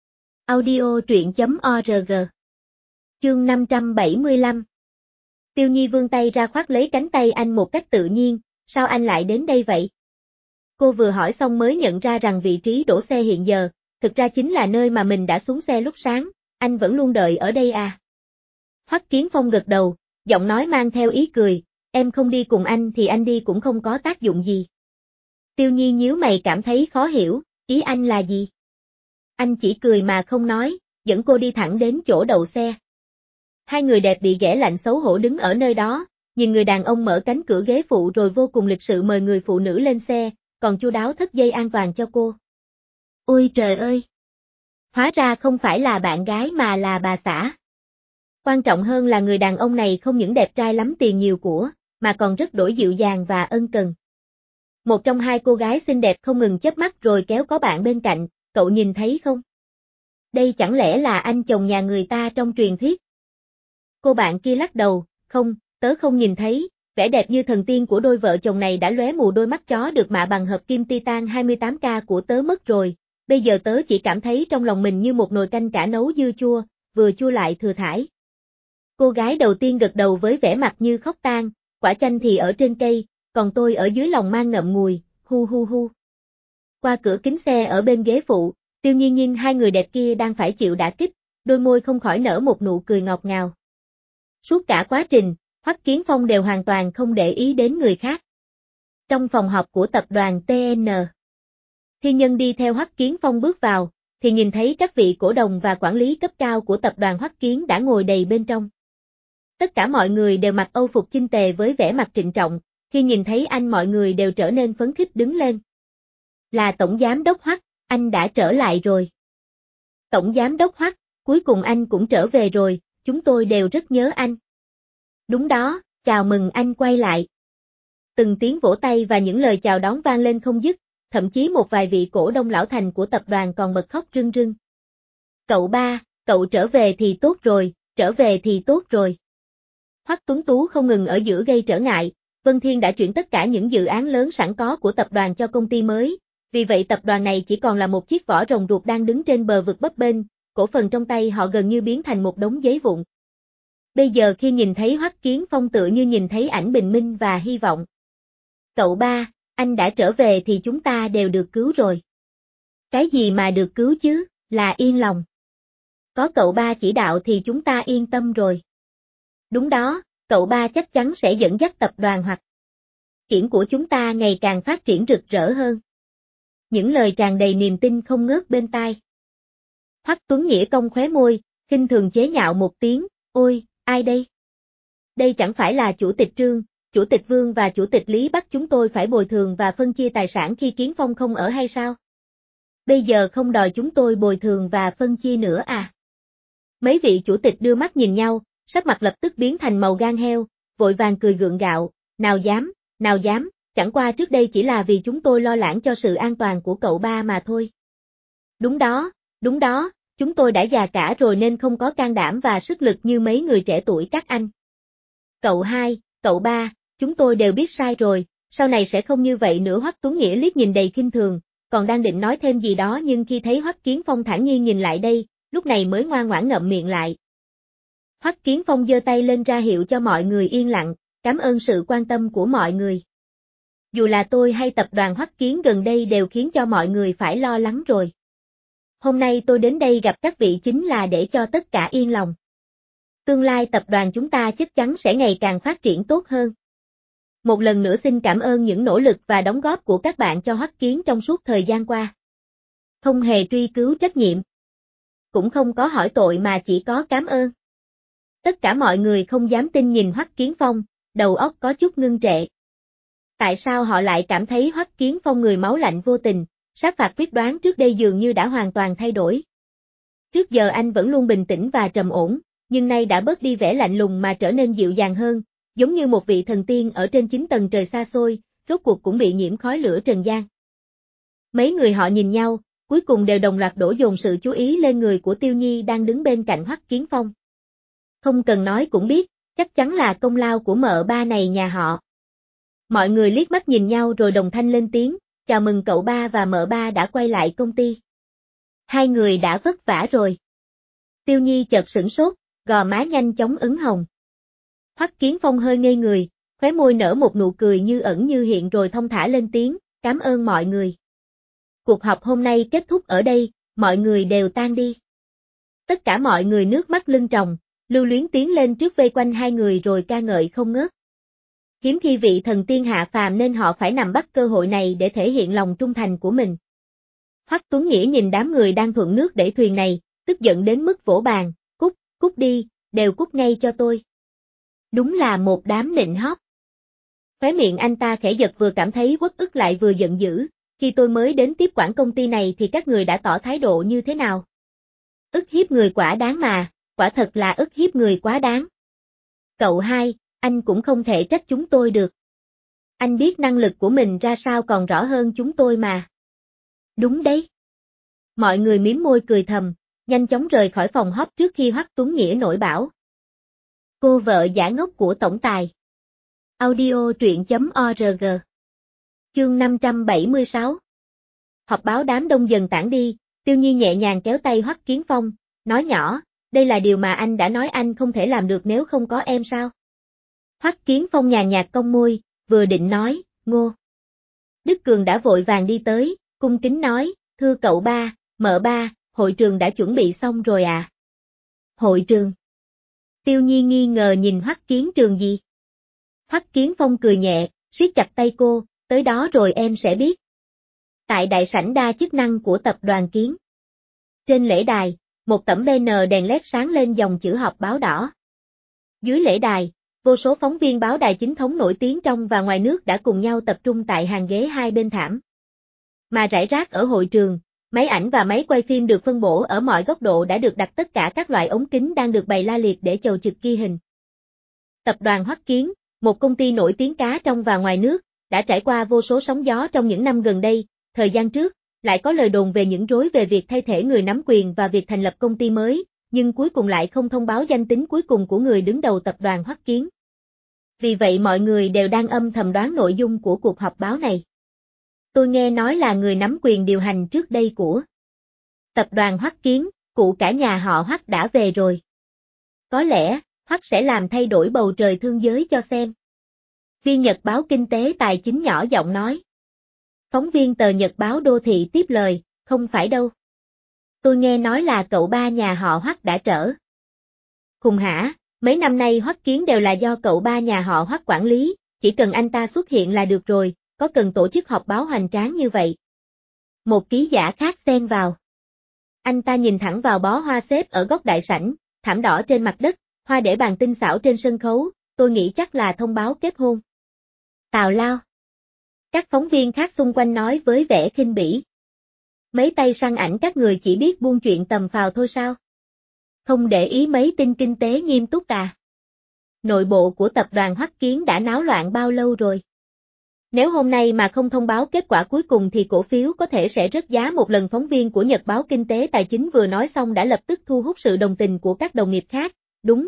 Audio truyện.org. Chương 575. Tiêu Nhi vươn tay ra khoác lấy cánh tay anh một cách tự nhiên, sao anh lại đến đây vậy? Cô vừa hỏi xong mới nhận ra rằng vị trí đổ xe hiện giờ, thực ra chính là nơi mà mình đã xuống xe lúc sáng, anh vẫn luôn đợi ở đây à? Hoắc Kiến Phong gật đầu, giọng nói mang theo ý cười, em không đi cùng anh thì anh đi cũng không có tác dụng gì. Tiêu Nhi nhíu mày cảm thấy khó hiểu, ý anh là gì? Anh chỉ cười mà không nói, dẫn cô đi thẳng đến chỗ đậu xe. Hai người đẹp bị ghẻ lạnh xấu hổ đứng ở nơi đó, nhìn người đàn ông mở cánh cửa ghế phụ rồi vô cùng lịch sự mời người phụ nữ lên xe, còn chu đáo thắt dây an toàn cho cô. Ôi trời ơi! Hóa ra không phải là bạn gái mà là bà xã. Quan trọng hơn là người đàn ông này không những đẹp trai lắm tiền nhiều của, mà còn rất đổi dịu dàng và ân cần. Một trong hai cô gái xinh đẹp không ngừng chớp mắt rồi kéo có bạn bên cạnh, cậu nhìn thấy không? Đây chẳng lẽ là anh chồng nhà người ta trong truyền thuyết? Cô bạn kia lắc đầu, không, tớ không nhìn thấy, vẻ đẹp như thần tiên của đôi vợ chồng này đã lóe mù đôi mắt chó được mạ bằng hợp kim titan 28K của tớ mất rồi, bây giờ tớ chỉ cảm thấy trong lòng mình như một nồi canh cả nấu dưa chua, vừa chua lại thừa thải. Cô gái đầu tiên gật đầu với vẻ mặt như khóc tang, quả chanh thì ở trên cây, còn tôi ở dưới lòng mang ngậm ngùi, hu hu hu. Qua cửa kính xe ở bên ghế phụ, Tiêu Nhiên nhìn hai người đẹp kia đang phải chịu đả kích, đôi môi không khỏi nở một nụ cười ngọt ngào. Suốt cả quá trình, Hoắc Kiến Phong đều hoàn toàn không để ý đến người khác. Trong phòng họp của tập đoàn TN, Thiên Nhân đi theo Hoắc Kiến Phong bước vào, thì nhìn thấy các vị cổ đông và quản lý cấp cao của tập đoàn Hoắc Kiến đã ngồi đầy bên trong. Tất cả mọi người đều mặc âu phục chinh tề với vẻ mặt trịnh trọng, khi nhìn thấy anh mọi người đều trở nên phấn khích đứng lên. Là Tổng Giám đốc Hoắc, anh đã trở lại rồi. Tổng Giám đốc Hoắc, cuối cùng anh cũng trở về rồi, chúng tôi đều rất nhớ anh. Đúng đó, chào mừng anh quay lại. Từng tiếng vỗ tay và những lời chào đón vang lên không dứt, thậm chí một vài vị cổ đông lão thành của tập đoàn còn bật khóc rưng rưng. Cậu ba, cậu trở về thì tốt rồi, trở về thì tốt rồi. Hoắc Tuấn Tú không ngừng ở giữa gây trở ngại, Vân Thiên đã chuyển tất cả những dự án lớn sẵn có của tập đoàn cho công ty mới, vì vậy tập đoàn này chỉ còn là một chiếc vỏ rồng ruột đang đứng trên bờ vực bấp bênh, cổ phần trong tay họ gần như biến thành một đống giấy vụn. Bây giờ khi nhìn thấy Hoắc Kiến Phong tựa như nhìn thấy ảnh bình minh và hy vọng. Cậu ba, anh đã trở về thì chúng ta đều được cứu rồi. Cái gì mà được cứu chứ, là yên lòng. Có cậu ba chỉ đạo thì chúng ta yên tâm rồi. Đúng đó, cậu ba chắc chắn sẽ dẫn dắt tập đoàn Hoắc Kiến của chúng ta ngày càng phát triển rực rỡ hơn. Những lời tràn đầy niềm tin không ngớt bên tai. Hoắc Tuấn Nghĩa cong khóe môi, khinh thường chế nhạo một tiếng, ôi, ai đây? Đây chẳng phải là Chủ tịch Trương, Chủ tịch Vương và Chủ tịch Lý bắt chúng tôi phải bồi thường và phân chia tài sản khi Kiến Phong không ở hay sao? Bây giờ không đòi chúng tôi bồi thường và phân chia nữa à? Mấy vị chủ tịch đưa mắt nhìn nhau, sắc mặt lập tức biến thành màu gan heo, vội vàng cười gượng gạo, nào dám, chẳng qua trước đây chỉ là vì chúng tôi lo lắng cho sự an toàn của cậu ba mà thôi. Đúng đó, chúng tôi đã già cả rồi nên không có can đảm và sức lực như mấy người trẻ tuổi các anh. Cậu hai, cậu ba, chúng tôi đều biết sai rồi, sau này sẽ không như vậy nữa. Hoắc Tuấn Nghĩa liếc nhìn đầy khinh thường, còn đang định nói thêm gì đó nhưng khi thấy Hoắc Kiến Phong thản nhiên nhìn lại đây, lúc này mới ngoan ngoãn ngậm miệng lại. Hoắc Kiến Phong giơ tay lên ra hiệu cho mọi người yên lặng, cảm ơn sự quan tâm của mọi người. Dù là tôi hay tập đoàn Hoắc Kiến gần đây đều khiến cho mọi người phải lo lắng rồi. Hôm nay tôi đến đây gặp các vị chính là để cho tất cả yên lòng. Tương lai tập đoàn chúng ta chắc chắn sẽ ngày càng phát triển tốt hơn. Một lần nữa xin cảm ơn những nỗ lực và đóng góp của các bạn cho Hoắc Kiến trong suốt thời gian qua. Không hề truy cứu trách nhiệm. Cũng không có hỏi tội mà chỉ có cảm ơn. Tất cả mọi người không dám tin nhìn Hoắc Kiến Phong, đầu óc có chút ngưng trệ. Tại sao họ lại cảm thấy Hoắc Kiến Phong người máu lạnh vô tình, Sát phạt quyết đoán trước đây dường như đã hoàn toàn thay đổi. Trước giờ anh vẫn luôn bình tĩnh và trầm ổn, nhưng nay đã bớt đi vẻ lạnh lùng mà trở nên dịu dàng hơn, giống như một vị thần tiên ở trên 9 tầng trời xa xôi, rốt cuộc cũng bị nhiễm khói lửa trần gian. Mấy người họ nhìn nhau, cuối cùng đều đồng loạt đổ dồn sự chú ý lên người của Tiêu Nhi đang đứng bên cạnh Hoắc Kiến Phong. Không cần nói cũng biết, chắc chắn là công lao của mợ ba này nhà họ. Mọi người liếc mắt nhìn nhau rồi đồng thanh lên tiếng, chào mừng cậu ba và mợ ba đã quay lại công ty. Hai người đã vất vả rồi. Tiêu Nhi chợt sửng sốt, gò má nhanh chóng ửng hồng. Hoắc Kiến Phong hơi ngây người, khóe môi nở một nụ cười như ẩn như hiện rồi thong thả lên tiếng, cảm ơn mọi người. Cuộc họp hôm nay kết thúc ở đây, mọi người đều tan đi. Tất cả mọi người nước mắt lưng tròng, lưu luyến tiến lên trước vây quanh hai người rồi ca ngợi không ngớt. Hiếm khi vị thần tiên hạ phàm nên họ phải nắm bắt cơ hội này để thể hiện lòng trung thành của mình. Hoắc Tuấn Nghĩa nhìn đám người đang thuận nước đẩy thuyền này, tức giận đến mức vỗ bàn, cút đi, đều cút ngay cho tôi. Đúng là một đám nịnh hót. Khóe miệng anh ta khẽ giật vừa cảm thấy uất ức lại vừa giận dữ, khi tôi mới đến tiếp quản công ty này thì các người đã tỏ thái độ như thế nào? Ức hiếp người quả đáng mà, quả thật là ức hiếp người quá đáng. Cậu hai, anh cũng không thể trách chúng tôi được. Anh biết năng lực của mình ra sao còn rõ hơn chúng tôi mà. Đúng đấy. Mọi người mím môi cười thầm, nhanh chóng rời khỏi phòng họp trước khi Hoắc Tuấn Nghĩa nổi bão. Cô vợ giả ngốc của tổng tài. Audio truyện.org. Chương 576. Họp báo đám đông dần tản đi, Tiêu Nhi nhẹ nhàng kéo tay Hoắc Kiến Phong, nói nhỏ, đây là điều mà anh đã nói anh không thể làm được nếu không có em sao? Hoắc Kiến Phong nhàn nhạt cong môi, vừa định nói, Ngô. Đức Cường đã vội vàng đi tới, cung kính nói, thưa cậu ba, mợ ba, hội trường đã chuẩn bị xong rồi à? Hội trường? Tiêu Nhi nghi ngờ nhìn Hoắc Kiến Trường gì? Hoắc Kiến Phong cười nhẹ, siết chặt tay cô, tới đó rồi em sẽ biết. Tại đại sảnh đa chức năng của tập đoàn Kiến. Trên lễ đài, một tấm banner đèn led sáng lên dòng chữ họp báo đỏ. Dưới lễ đài, vô số phóng viên báo đài chính thống nổi tiếng trong và ngoài nước đã cùng nhau tập trung tại hàng ghế hai bên thảm. Mà rải rác ở hội trường, máy ảnh và máy quay phim được phân bổ ở mọi góc độ đã được đặt tất cả các loại ống kính đang được bày la liệt để chầu trực ghi hình. Tập đoàn Hoắc Kiến, một công ty nổi tiếng cá trong và ngoài nước, đã trải qua vô số sóng gió trong những năm gần đây. Thời gian trước, lại có lời đồn về những rối về việc thay thế người nắm quyền và việc thành lập công ty mới, nhưng cuối cùng lại không thông báo danh tính cuối cùng của người đứng đầu tập đoàn Hoắc Kiến. Vì vậy mọi người đều đang âm thầm đoán nội dung của cuộc họp báo này. Tôi nghe nói là người nắm quyền điều hành trước đây của tập đoàn Hoắc Kiến, cụ cả nhà họ Hoắc đã về rồi. Có lẽ, Hoắc sẽ làm thay đổi bầu trời thương giới cho xem. Viên Nhật báo Kinh tế Tài chính nhỏ giọng nói. Phóng viên tờ Nhật báo Đô thị tiếp lời, không phải đâu. Tôi nghe nói là cậu ba nhà họ Hoắc đã trở. Khùng hả, mấy năm nay Hoắc Kiến đều là do cậu ba nhà họ Hoắc quản lý, chỉ cần anh ta xuất hiện là được rồi, có cần tổ chức họp báo hoành tráng như vậy. Một ký giả khác xen vào. Anh ta nhìn thẳng vào bó hoa xếp ở góc đại sảnh, thảm đỏ trên mặt đất, hoa để bàn tinh xảo trên sân khấu, tôi nghĩ chắc là thông báo kết hôn. Tào lao. Các phóng viên khác xung quanh nói với vẻ khinh bỉ. Mấy tay săn ảnh các người chỉ biết buôn chuyện tầm phào thôi sao? Không để ý mấy tin kinh tế nghiêm túc à? Nội bộ của tập đoàn Hoắc Kiến đã náo loạn bao lâu rồi? Nếu hôm nay mà không thông báo kết quả cuối cùng thì cổ phiếu có thể sẽ rớt giá một lần. Phóng viên của Nhật báo Kinh tế Tài chính vừa nói xong đã lập tức thu hút sự đồng tình của các đồng nghiệp khác. Đúng.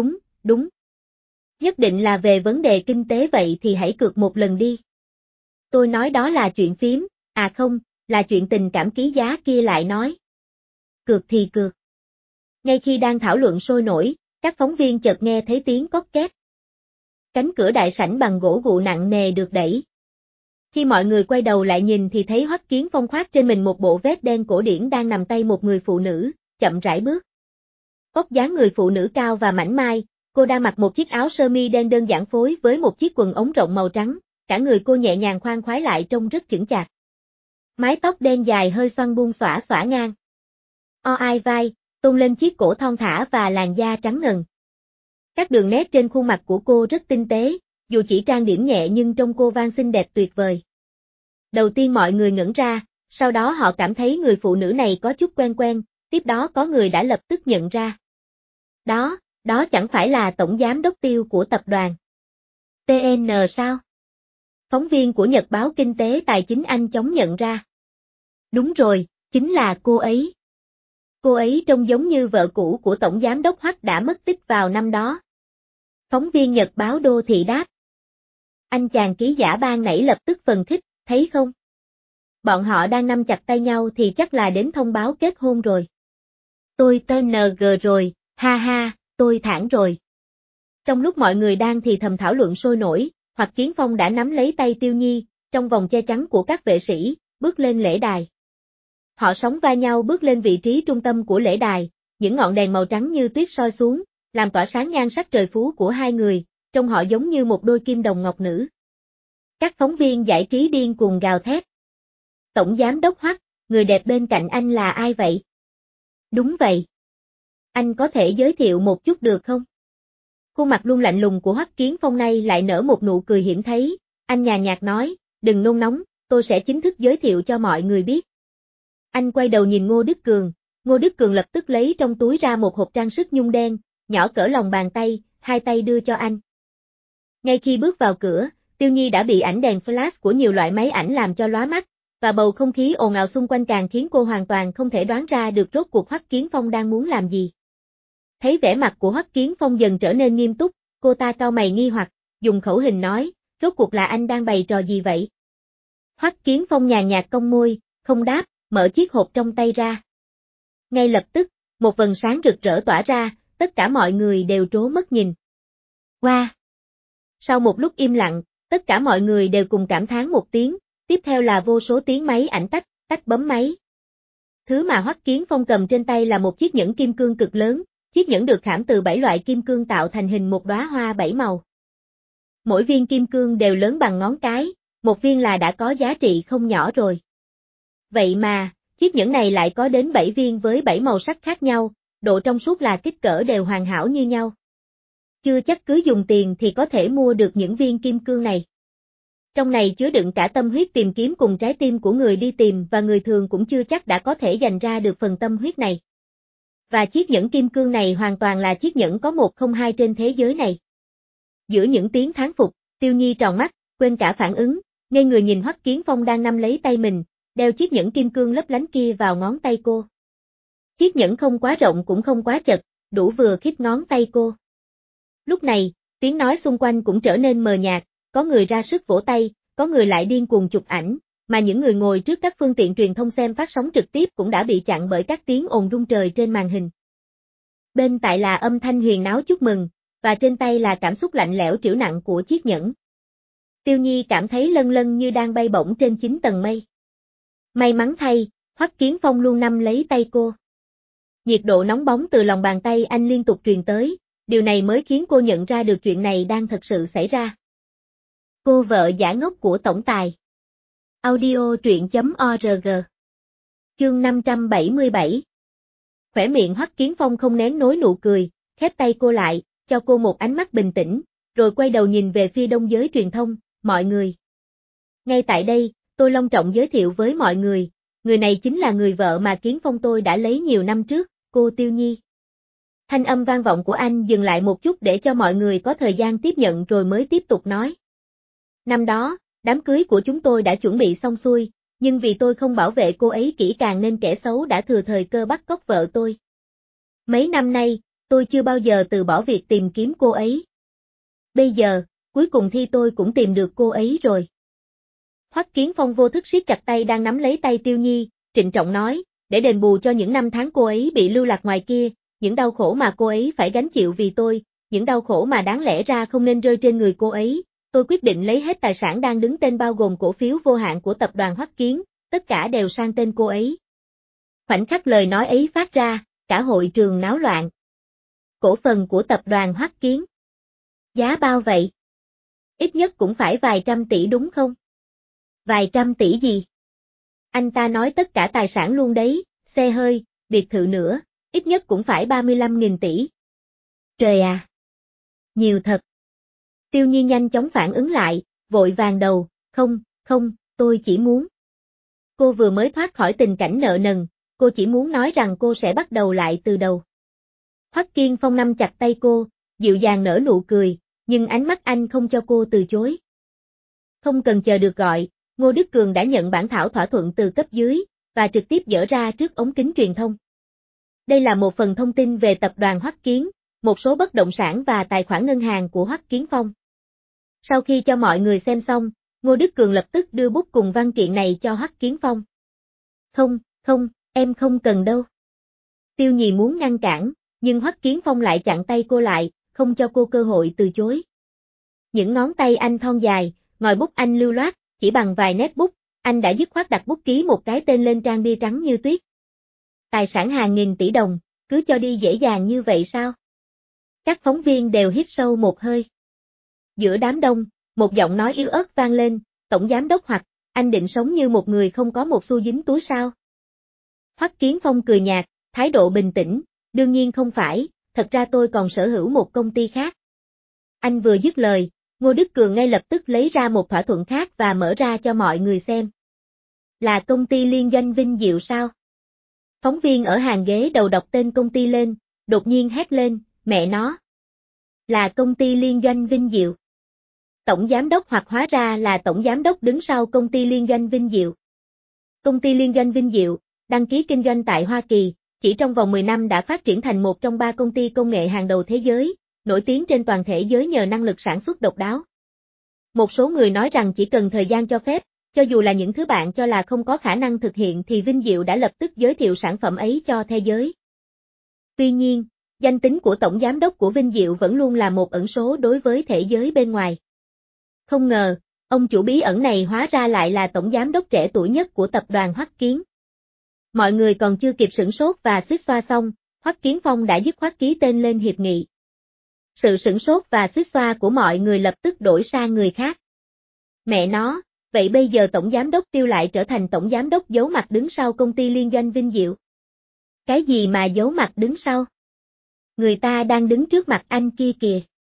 Nhất định là về vấn đề kinh tế vậy thì hãy cược một lần đi. Tôi nói đó là chuyện phím, à không, là chuyện tình cảm. Ký giá kia lại nói. Cược thì cược. Ngay khi đang thảo luận sôi nổi, các phóng viên chợt nghe thấy tiếng cót két. Cánh cửa đại sảnh bằng gỗ gụ nặng nề được đẩy. Khi mọi người quay đầu lại nhìn thì thấy Hoắc Kiến Phong khoác trên mình một bộ vest đen cổ điển đang nằm tay một người phụ nữ, chậm rãi bước. Vóc dáng người phụ nữ cao và mảnh mai, cô đang mặc một chiếc áo sơ mi đen đơn giản phối với một chiếc quần ống rộng màu trắng, cả người cô nhẹ nhàng khoan khoái lại trông rất chững chạc. Mái tóc đen dài hơi xoăn buông xõa xõa ngang. Ai vai, tôn lên chiếc cổ thon thả và làn da trắng ngần. Các đường nét trên khuôn mặt của cô rất tinh tế, dù chỉ trang điểm nhẹ nhưng trông cô vang xinh đẹp tuyệt vời. Đầu tiên mọi người ngẩn ra, Sau đó họ cảm thấy người phụ nữ này có chút quen quen, tiếp đó có người đã lập tức nhận ra. Đó chẳng phải là tổng giám đốc Tiêu của tập đoàn TN sao? Phóng viên của Nhật báo Kinh tế Tài chính nhanh chóng nhận ra. Đúng rồi, chính là cô ấy. Cô ấy trông giống như vợ cũ của tổng giám đốc Hoắc đã mất tích vào năm đó. Phóng viên Nhật báo Đô thị đáp. Anh chàng ký giả ban nãy lập tức phần khích, thấy không? Bọn họ đang nắm chặt tay nhau thì chắc là đến thông báo kết hôn rồi. Tôi tên NG rồi, ha ha, tôi thẳng rồi. Trong lúc mọi người đang thì thầm thảo luận sôi nổi, Hoắc Kiến Phong đã nắm lấy tay Tiêu Nhi, trong vòng che chắn của các vệ sĩ, bước lên lễ đài. Họ sóng vai nhau bước lên vị trí trung tâm của lễ đài, những ngọn đèn màu trắng như tuyết soi xuống, làm tỏa sáng nhan sắc trời phú của hai người, trông họ giống như một đôi kim đồng ngọc nữ. Các phóng viên giải trí điên cuồng gào thét. Tổng giám đốc Hoắc, người đẹp bên cạnh anh là ai vậy? Đúng vậy. Anh có thể giới thiệu một chút được không? Khuôn mặt luôn lạnh lùng của Hoắc Kiến Phong này lại nở một nụ cười hiển thấy, anh nhàn nhạt nói, đừng nôn nóng, tôi sẽ chính thức giới thiệu cho mọi người biết. Anh quay đầu nhìn Ngô Đức Cường lập tức lấy trong túi ra một hộp trang sức nhung đen, nhỏ cỡ lòng bàn tay, hai tay đưa cho anh. Ngay khi bước vào cửa, Tiêu Nhi đã bị ánh đèn flash của nhiều loại máy ảnh làm cho lóa mắt, và bầu không khí ồn ào xung quanh càng khiến cô hoàn toàn không thể đoán ra được rốt cuộc Hoắc Kiến Phong đang muốn làm gì. Thấy vẻ mặt của Hoắc Kiến Phong dần trở nên nghiêm túc, cô ta cau mày nghi hoặc, dùng khẩu hình nói, rốt cuộc là anh đang bày trò gì vậy? Hoắc Kiến Phong nhàn nhạt cong môi, không đáp, mở chiếc hộp trong tay ra. Ngay lập tức, một vầng sáng rực rỡ tỏa ra, tất cả mọi người đều trố mắt nhìn. Wow! Sau một lúc im lặng, tất cả mọi người đều cùng cảm thán một tiếng, tiếp theo là vô số tiếng máy ảnh tách bấm máy. Thứ mà Hoắc Kiến Phong cầm trên tay là một chiếc nhẫn kim cương cực lớn, chiếc nhẫn được khảm từ 7 loại kim cương tạo thành hình một đóa hoa 7 màu. Mỗi viên kim cương đều lớn bằng ngón cái, một viên là đã có giá trị không nhỏ rồi. Vậy mà, chiếc nhẫn này lại có đến 7 viên với 7 màu sắc khác nhau, độ trong suốt là kích cỡ đều hoàn hảo như nhau. Chưa chắc cứ dùng tiền thì có thể mua được những viên kim cương này. Trong này chứa đựng cả tâm huyết tìm kiếm cùng trái tim của người đi tìm và người thường cũng chưa chắc đã có thể dành ra được phần tâm huyết này. Và chiếc nhẫn kim cương này hoàn toàn là chiếc nhẫn có một không hai trên thế giới này. Giữa những tiếng thán phục, Tiêu Nhi tròn mắt, quên cả phản ứng, ngây người nhìn Hoắc Kiến Phong đang nắm lấy tay mình, đeo chiếc nhẫn kim cương lấp lánh kia vào ngón tay cô. Chiếc nhẫn không quá rộng cũng không quá chật, đủ vừa khít ngón tay cô. Lúc này, tiếng nói xung quanh cũng trở nên mờ nhạt, có người ra sức vỗ tay, có người lại điên cuồng chụp ảnh, mà những người ngồi trước các phương tiện truyền thông xem phát sóng trực tiếp cũng đã bị chặn bởi các tiếng ồn rung trời trên màn hình. Bên tai là âm thanh huyền náo chúc mừng, và trên tay là cảm xúc lạnh lẽo trĩu nặng của chiếc nhẫn. Tiêu Nhi cảm thấy lân lân như đang bay bổng trên 9 tầng mây. May mắn thay, Hoắc Kiến Phong luôn nắm lấy tay cô. Nhiệt độ nóng bóng từ lòng bàn tay anh liên tục truyền tới, điều này mới khiến cô nhận ra được chuyện này đang thật sự xảy ra. Cô vợ giả ngốc của tổng tài. Audio truyện.org. Chương 577. Khỏe miệng Hoắc Kiến Phong không nén nổi nụ cười, khép tay cô lại, cho cô một ánh mắt bình tĩnh, rồi quay đầu nhìn về phía đông giới truyền thông, mọi người. Ngay tại đây, tôi long trọng giới thiệu với mọi người, người này chính là người vợ mà Kiến Phong tôi đã lấy nhiều năm trước, cô Tiêu Nhi. Thanh âm vang vọng của anh dừng lại một chút để cho mọi người có thời gian tiếp nhận rồi mới tiếp tục nói. Năm đó, đám cưới của chúng tôi đã chuẩn bị xong xuôi, nhưng vì tôi không bảo vệ cô ấy kỹ càng nên kẻ xấu đã thừa thời cơ bắt cóc vợ tôi. Mấy năm nay, tôi chưa bao giờ từ bỏ việc tìm kiếm cô ấy. Bây giờ, cuối cùng thì tôi cũng tìm được cô ấy rồi. Hoắc Kiến Phong vô thức siết chặt tay đang nắm lấy tay Tiêu Nhi, trịnh trọng nói, để đền bù cho những năm tháng cô ấy bị lưu lạc ngoài kia, những đau khổ mà cô ấy phải gánh chịu vì tôi, những đau khổ mà đáng lẽ ra không nên rơi trên người cô ấy, tôi quyết định lấy hết tài sản đang đứng tên bao gồm cổ phiếu vô hạn của tập đoàn Hoắc Kiến, tất cả đều sang tên cô ấy. Khoảnh khắc lời nói ấy phát ra, cả hội trường náo loạn. Cổ phần của tập đoàn Hoắc Kiến. Giá bao vậy? Ít nhất cũng phải vài trăm tỷ đúng không? Vài trăm tỷ gì? Anh ta nói tất cả tài sản luôn đấy, xe hơi, biệt thự nữa, ít nhất cũng phải 35.000 tỷ. Trời à! Nhiều thật. Tiêu Nhi nhanh chóng phản ứng lại, vội vàng đầu, không, tôi chỉ muốn. Cô vừa mới thoát khỏi tình cảnh nợ nần, cô chỉ muốn nói rằng cô sẽ bắt đầu lại từ đầu. Hoắc Kiên Phong nắm chặt tay cô, dịu dàng nở nụ cười, nhưng ánh mắt anh không cho cô từ chối. Không cần chờ được gọi, Ngô Đức Cường đã nhận bản thảo thỏa thuận từ cấp dưới, và trực tiếp dỡ ra trước ống kính truyền thông. Đây là một phần thông tin về tập đoàn Hoắc Kiến, một số bất động sản và tài khoản ngân hàng của Hoắc Kiến Phong. Sau khi cho mọi người xem xong, Ngô Đức Cường lập tức đưa bút cùng văn kiện này cho Hoắc Kiến Phong. Không, em không cần đâu. Tiêu Nhì muốn ngăn cản, nhưng Hoắc Kiến Phong lại chặn tay cô lại, không cho cô cơ hội từ chối. Những ngón tay anh thon dài, ngòi bút anh lưu loát, chỉ bằng vài nét bút, anh đã dứt khoát đặt bút ký một cái tên lên trang bia trắng như tuyết. Tài sản hàng nghìn tỷ đồng, cứ cho đi dễ dàng như vậy sao? Các phóng viên đều hít sâu một hơi. Giữa đám đông, một giọng nói yếu ớt vang lên, Tổng Giám đốc Hoắc, anh định sống như một người không có một xu dính túi sao? Hoắc Kiến Phong cười nhạt, thái độ bình tĩnh, đương nhiên không phải, thật ra tôi còn sở hữu một công ty khác. Anh vừa dứt lời, Ngô Đức Cường ngay lập tức lấy ra một thỏa thuận khác và mở ra cho mọi người xem. Là công ty liên doanh Vinh Diệu sao? Phóng viên ở hàng ghế đầu đọc tên công ty lên, đột nhiên hét lên, mẹ nó. Là công ty liên doanh Vinh Diệu. Tổng Giám đốc Hoắc hóa ra là Tổng Giám đốc đứng sau công ty liên doanh Vinh Diệu. Công ty liên doanh Vinh Diệu, đăng ký kinh doanh tại Hoa Kỳ, chỉ trong vòng 10 năm đã phát triển thành một trong 3 công ty công nghệ hàng đầu thế giới, nổi tiếng trên toàn thế giới nhờ năng lực sản xuất độc đáo. Một số người nói rằng chỉ cần thời gian cho phép, cho dù là những thứ bạn cho là không có khả năng thực hiện thì Vinh Diệu đã lập tức giới thiệu sản phẩm ấy cho thế giới. Tuy nhiên, danh tính của Tổng Giám đốc của Vinh Diệu vẫn luôn là một ẩn số đối với thế giới bên ngoài. Không ngờ, ông chủ bí ẩn này hóa ra lại là Tổng Giám đốc trẻ tuổi nhất của tập đoàn Hoắc Kiến. Mọi người còn chưa kịp sửng sốt và suýt xoa xong, Hoắc Kiến Phong đã dứt khoát ký tên lên hiệp nghị. Sự sửng sốt và suýt xoa của mọi người lập tức đổi sang người khác. Mẹ nó, vậy bây giờ Tổng Giám đốc Tiêu lại trở thành Tổng Giám đốc giấu mặt đứng sau công ty liên doanh Vinh Diệu. Cái gì mà giấu mặt đứng sau? Người ta đang đứng trước mặt anh kia kìa.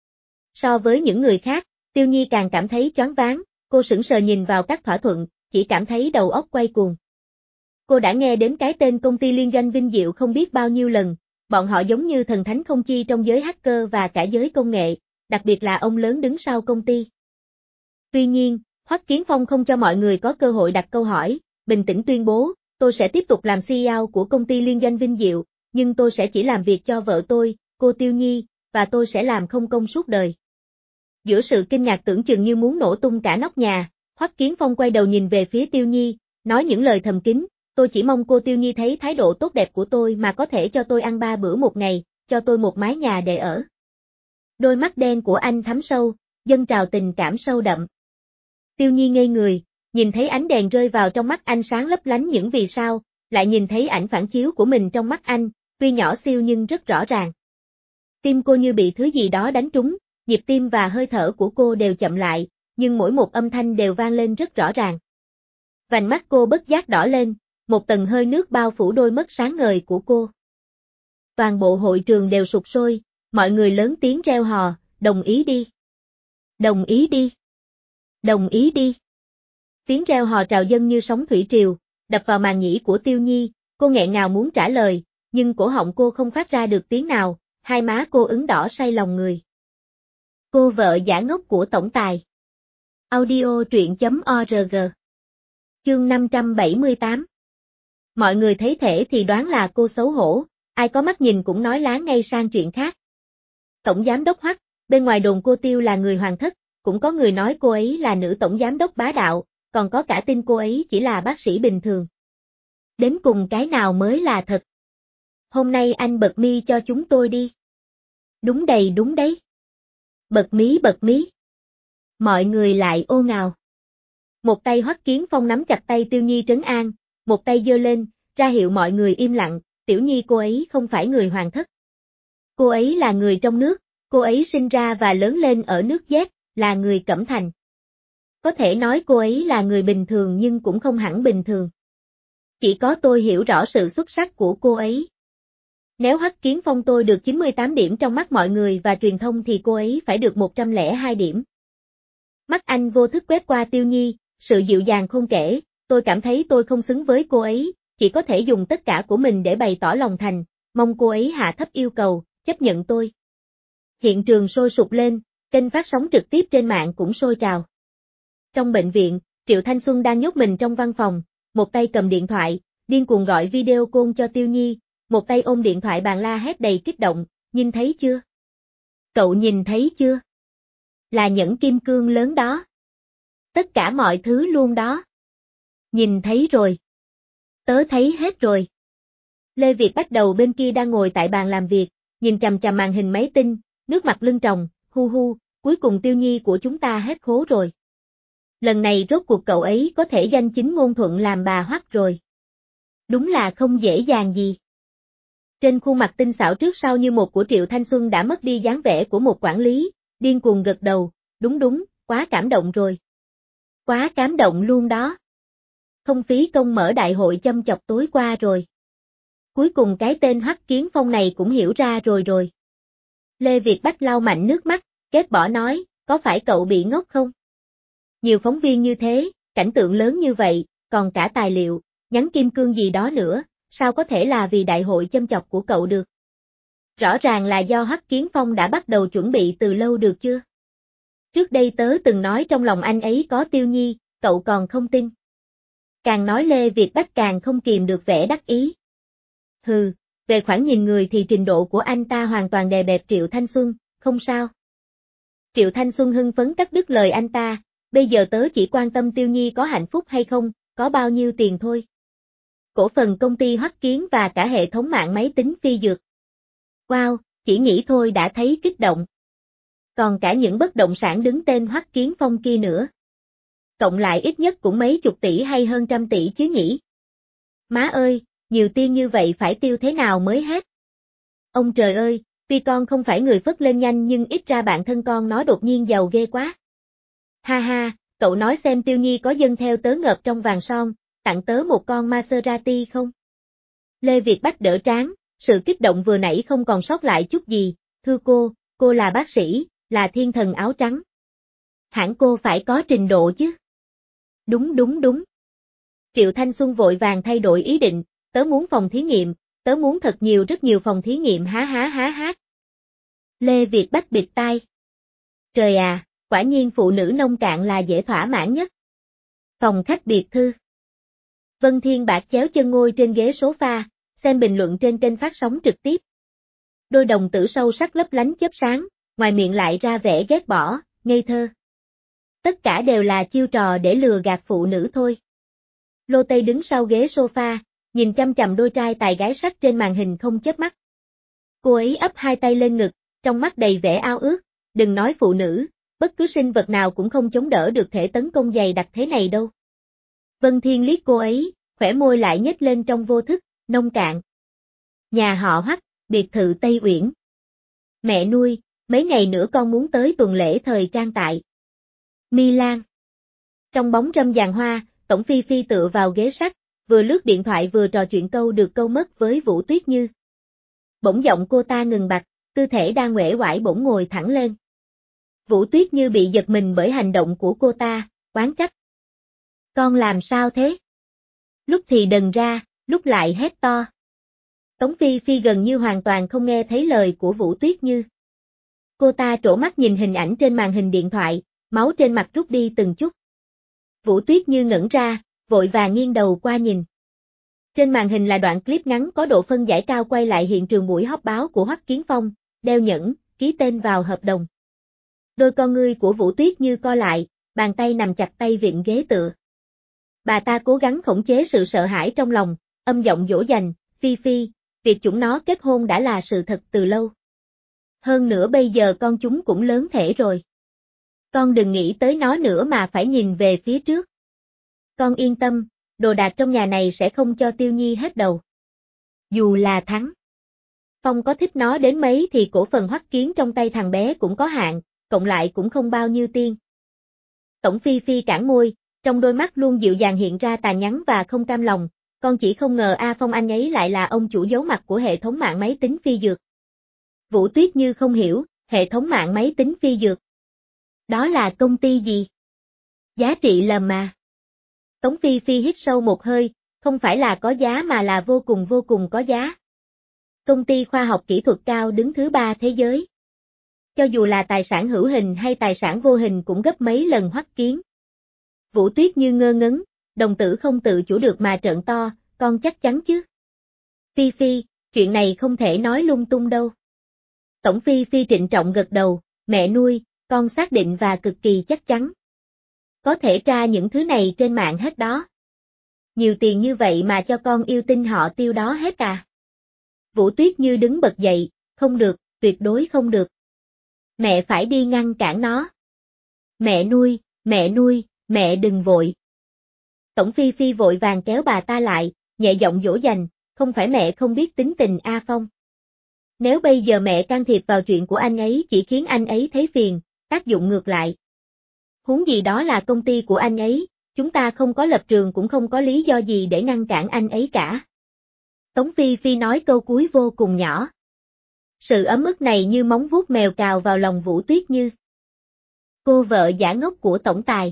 So với những người khác, Tiêu Nhi càng cảm thấy choáng váng, cô sững sờ nhìn vào các thỏa thuận, chỉ cảm thấy đầu óc quay cuồng. Cô đã nghe đến cái tên công ty liên doanh Vinh Diệu không biết bao nhiêu lần, bọn họ giống như thần thánh không chi trong giới hacker và cả giới công nghệ, đặc biệt là ông lớn đứng sau công ty. Tuy nhiên, Hoắc Kiến Phong không cho mọi người có cơ hội đặt câu hỏi, bình tĩnh tuyên bố, tôi sẽ tiếp tục làm CEO của công ty liên doanh Vinh Diệu, nhưng tôi sẽ chỉ làm việc cho vợ tôi, cô Tiêu Nhi, và tôi sẽ làm không công suốt đời. Giữa sự kinh ngạc tưởng chừng như muốn nổ tung cả nóc nhà, Hoắc Kiến Phong quay đầu nhìn về phía Tiêu Nhi, nói những lời thầm kín, tôi chỉ mong cô Tiêu Nhi thấy thái độ tốt đẹp của tôi mà có thể cho tôi ăn 3 bữa một ngày, cho tôi một mái nhà để ở. Đôi mắt đen của anh thắm sâu, dâng trào tình cảm sâu đậm. Tiêu Nhi ngây người, nhìn thấy ánh đèn rơi vào trong mắt anh sáng lấp lánh những vì sao, lại nhìn thấy ảnh phản chiếu của mình trong mắt anh, tuy nhỏ siêu nhưng rất rõ ràng. Tim cô như bị thứ gì đó đánh trúng, nhịp tim và hơi thở của cô đều chậm lại, nhưng mỗi một âm thanh đều vang lên rất rõ ràng. Vành mắt cô bất giác đỏ lên, một tầng hơi nước bao phủ đôi mắt sáng ngời của cô. Toàn bộ hội trường đều sục sôi, mọi người lớn tiếng reo hò, đồng ý đi. Đồng ý đi. Đồng ý đi. Tiếng reo hò trào dâng như sóng thủy triều, đập vào màng nhĩ của Tiêu Nhi, cô nghẹn ngào muốn trả lời, nhưng cổ họng cô không phát ra được tiếng nào, hai má cô ửng đỏ say lòng người. Cô vợ giả ngốc của tổng tài. Audio truyện.org. Chương 578. Mọi người thấy thể thì đoán là cô xấu hổ, ai có mắt nhìn cũng nói láng ngay sang chuyện khác. Tổng giám đốc Hoắc, bên ngoài đồn cô Tiêu là người hoàng thất, cũng có người nói cô ấy là nữ tổng giám đốc bá đạo, còn có cả tin cô ấy chỉ là bác sĩ bình thường. Đến cùng cái nào mới là thật? Hôm nay anh bật mí cho chúng tôi đi. Đúng đầy đúng đấy. Bật mí bật mí. Mọi người lại ồn ào. Một tay Hoắc Kiến Phong nắm chặt tay Tiêu Nhi trấn an, một tay giơ lên, ra hiệu mọi người im lặng, Tiểu Nhi cô ấy không phải người hoàng thất. Cô ấy là người trong nước, cô ấy sinh ra và lớn lên ở nước Z, là người Cẩm Thành. Có thể nói cô ấy là người bình thường nhưng cũng không hẳn bình thường. Chỉ có tôi hiểu rõ sự xuất sắc của cô ấy. Nếu Hoắc Kiến Phong tôi được 98 điểm trong mắt mọi người và truyền thông thì cô ấy phải được 102 điểm. Mắt anh vô thức quét qua Tiêu Nhi, sự dịu dàng không kể, tôi cảm thấy tôi không xứng với cô ấy, chỉ có thể dùng tất cả của mình để bày tỏ lòng thành, mong cô ấy hạ thấp yêu cầu, chấp nhận tôi. Hiện trường sôi sục lên, kênh phát sóng trực tiếp trên mạng cũng sôi trào. Trong bệnh viện, Triệu Thanh Xuân đang nhốt mình trong văn phòng, một tay cầm điện thoại, điên cuồng gọi video call cho Tiêu Nhi, một tay ôm điện thoại bàn la hét đầy kích động, nhìn thấy chưa? Cậu nhìn thấy chưa? Là nhẫn kim cương lớn đó. Tất cả mọi thứ luôn đó. Nhìn thấy rồi. Tớ thấy hết rồi. Lê Việt bắt đầu bên kia đang ngồi tại bàn làm việc, nhìn chằm chằm màn hình máy tính, nước mặt lưng tròng, hu hu, cuối cùng Tiêu Nhi của chúng ta hết khố rồi. Lần này rốt cuộc cậu ấy có thể danh chính ngôn thuận làm bà Hoắc rồi. Đúng là không dễ dàng gì. Trên khuôn mặt tinh xảo trước sau như một của Triệu Thanh Xuân đã mất đi dáng vẻ của một quản lý, điên cuồng gật đầu, đúng, quá cảm động rồi. Quá cảm động luôn đó. Không phí công mở đại hội châm chọc tối qua rồi. Cuối cùng cái tên Hoắc Kiến Phong này cũng hiểu ra rồi. Lê Việt Bách lau mạnh nước mắt, kết bỏ nói, có phải cậu bị ngốc không? Nhiều phóng viên như thế, cảnh tượng lớn như vậy, còn cả tài liệu, nhắn kim cương gì đó nữa, sao có thể là vì đại hội châm chọc của cậu được? Rõ ràng là do Hoắc Kiến Phong đã bắt đầu chuẩn bị từ lâu được chưa? Trước đây tớ từng nói trong lòng anh ấy có Tiêu Nhi, cậu còn không tin. Càng nói Lê Việt Bách càng không kìm được vẻ đắc ý. Hừ, về khoản nhìn người thì trình độ của anh ta hoàn toàn đè bẹp Triệu Thanh Xuân, không sao. Triệu Thanh Xuân hưng phấn cắt đứt lời anh ta, bây giờ tớ chỉ quan tâm Tiêu Nhi có hạnh phúc hay không, có bao nhiêu tiền thôi. Cổ phần công ty Hoắc Kiến và cả hệ thống mạng máy tính Phi Dược. Wow, chỉ nghĩ thôi đã thấy kích động. Còn cả những bất động sản đứng tên Hoắc Kiến Phong kia nữa. Cộng lại ít nhất cũng mấy chục tỷ hay hơn trăm tỷ chứ nhỉ. Má ơi, nhiều tiền như vậy phải tiêu thế nào mới hết? Ông trời ơi, tuy con không phải người phất lên nhanh nhưng ít ra bản thân con nó đột nhiên giàu ghê quá. Ha ha, cậu nói xem Tiêu Nhi có dâng theo tớ ngợp trong vàng son, tặng tớ một con Maserati không? Lê Việt Bách đỡ trán, sự kích động vừa nãy không còn sót lại chút gì, thưa cô là bác sĩ, là thiên thần áo trắng. Hẳn cô phải có trình độ chứ. Đúng. Triệu Thanh Xuân vội vàng thay đổi ý định, tớ muốn phòng thí nghiệm, tớ muốn thật nhiều rất nhiều phòng thí nghiệm há. Lê Việt Bách bịt tai. Trời à, quả nhiên phụ nữ nông cạn là dễ thỏa mãn nhất. Phòng khách biệt thư. Vân Thiên Bạc chéo chân ngồi trên ghế sofa, xem bình luận trên kênh phát sóng trực tiếp. Đôi đồng tử sâu sắc lấp lánh chớp sáng, ngoài miệng lại ra vẻ ghét bỏ, ngây thơ. Tất cả đều là chiêu trò để lừa gạt phụ nữ thôi. Lô Tây đứng sau ghế sofa, nhìn chăm chằm đôi trai tài gái sắc trên màn hình không chớp mắt. Cô ấy ấp hai tay lên ngực, trong mắt đầy vẻ ao ước, đừng nói phụ nữ, bất cứ sinh vật nào cũng không chống đỡ được thể tấn công dày đặc thế này đâu. Vân Thiên liếc cô ấy, khỏe môi lại nhếch lên trong vô thức, nông cạn. Nhà họ Hoắc, biệt thự Tây Uyển. Mẹ nuôi, mấy ngày nữa con muốn tới tuần lễ thời trang tại Milan. Trong bóng râm vàng hoa, Tổng Phi Phi tựa vào ghế sắt, vừa lướt điện thoại vừa trò chuyện câu được câu mất với Vũ Tuyết Như. Bỗng giọng cô ta ngừng bặt, tư thể đang uể oải bỗng ngồi thẳng lên. Vũ Tuyết Như bị giật mình bởi hành động của cô ta, oán trách. Con làm sao thế? Lúc thì đần ra, lúc lại hét to. Tống Phi Phi gần như hoàn toàn không nghe thấy lời của Vũ Tuyết Như. Cô ta trổ mắt nhìn hình ảnh trên màn hình điện thoại, máu trên mặt rút đi từng chút. Vũ Tuyết Như ngẩn ra, vội vàng nghiêng đầu qua nhìn. Trên màn hình là đoạn clip ngắn có độ phân giải cao quay lại hiện trường buổi họp báo của Hoắc Kiến Phong, đeo nhẫn, ký tên vào hợp đồng. Đôi con ngươi của Vũ Tuyết Như co lại, bàn tay nằm chặt tay vịn ghế tựa. Bà ta cố gắng khống chế sự sợ hãi trong lòng, âm giọng dỗ dành, Phi Phi, việc chúng nó kết hôn đã là sự thật từ lâu. Hơn nữa bây giờ con chúng cũng lớn thể rồi. Con đừng nghĩ tới nó nữa mà phải nhìn về phía trước. Con yên tâm, đồ đạc trong nhà này sẽ không cho Tiêu Nhi hết đầu. Dù là thắng. Phong có thích nó đến mấy thì cổ phần Hoắc Kiến trong tay thằng bé cũng có hạn, cộng lại cũng không bao nhiêu tiền. Tổng Phi Phi cản môi, trong đôi mắt luôn dịu dàng hiện ra tàn nhẫn và không cam lòng, con chỉ không ngờ A Phong anh ấy lại là ông chủ giấu mặt của hệ thống mạng máy tính Phi Dược. Vũ Tuyết Như không hiểu, hệ thống mạng máy tính Phi Dược. Đó là công ty gì? Giá trị lầm mà. Tống Phi Phi hít sâu một hơi, không phải là có giá mà là vô cùng có giá. Công ty khoa học kỹ thuật cao đứng thứ 3 thế giới. Cho dù là tài sản hữu hình hay tài sản vô hình cũng gấp mấy lần Hoắc Kiến. Vũ Tuyết Như ngơ ngấn, đồng tử không tự chủ được mà trợn to, con chắc chắn chứ. Phi Phi, chuyện này không thể nói lung tung đâu. Tổng Phi Phi trịnh trọng gật đầu, mẹ nuôi, con xác định và cực kỳ chắc chắn. Có thể tra những thứ này trên mạng hết đó. Nhiều tiền như vậy mà cho con yêu tinh họ Tiêu đó hết à. Vũ Tuyết Như đứng bật dậy, không được, tuyệt đối không được. Mẹ phải đi ngăn cản nó. Mẹ nuôi, mẹ đừng vội. Tổng Phi Phi vội vàng kéo bà ta lại, nhẹ giọng dỗ dành, không phải mẹ không biết tính tình A Phong. Nếu bây giờ mẹ can thiệp vào chuyện của anh ấy chỉ khiến anh ấy thấy phiền, tác dụng ngược lại. Huống gì đó là công ty của anh ấy, chúng ta không có lập trường cũng không có lý do gì để ngăn cản anh ấy cả. Tống Phi Phi nói câu cuối vô cùng nhỏ. Sự ấm ức này như móng vuốt mèo cào vào lòng Vũ Tuyết Như. Cô vợ giả ngốc của tổng tài.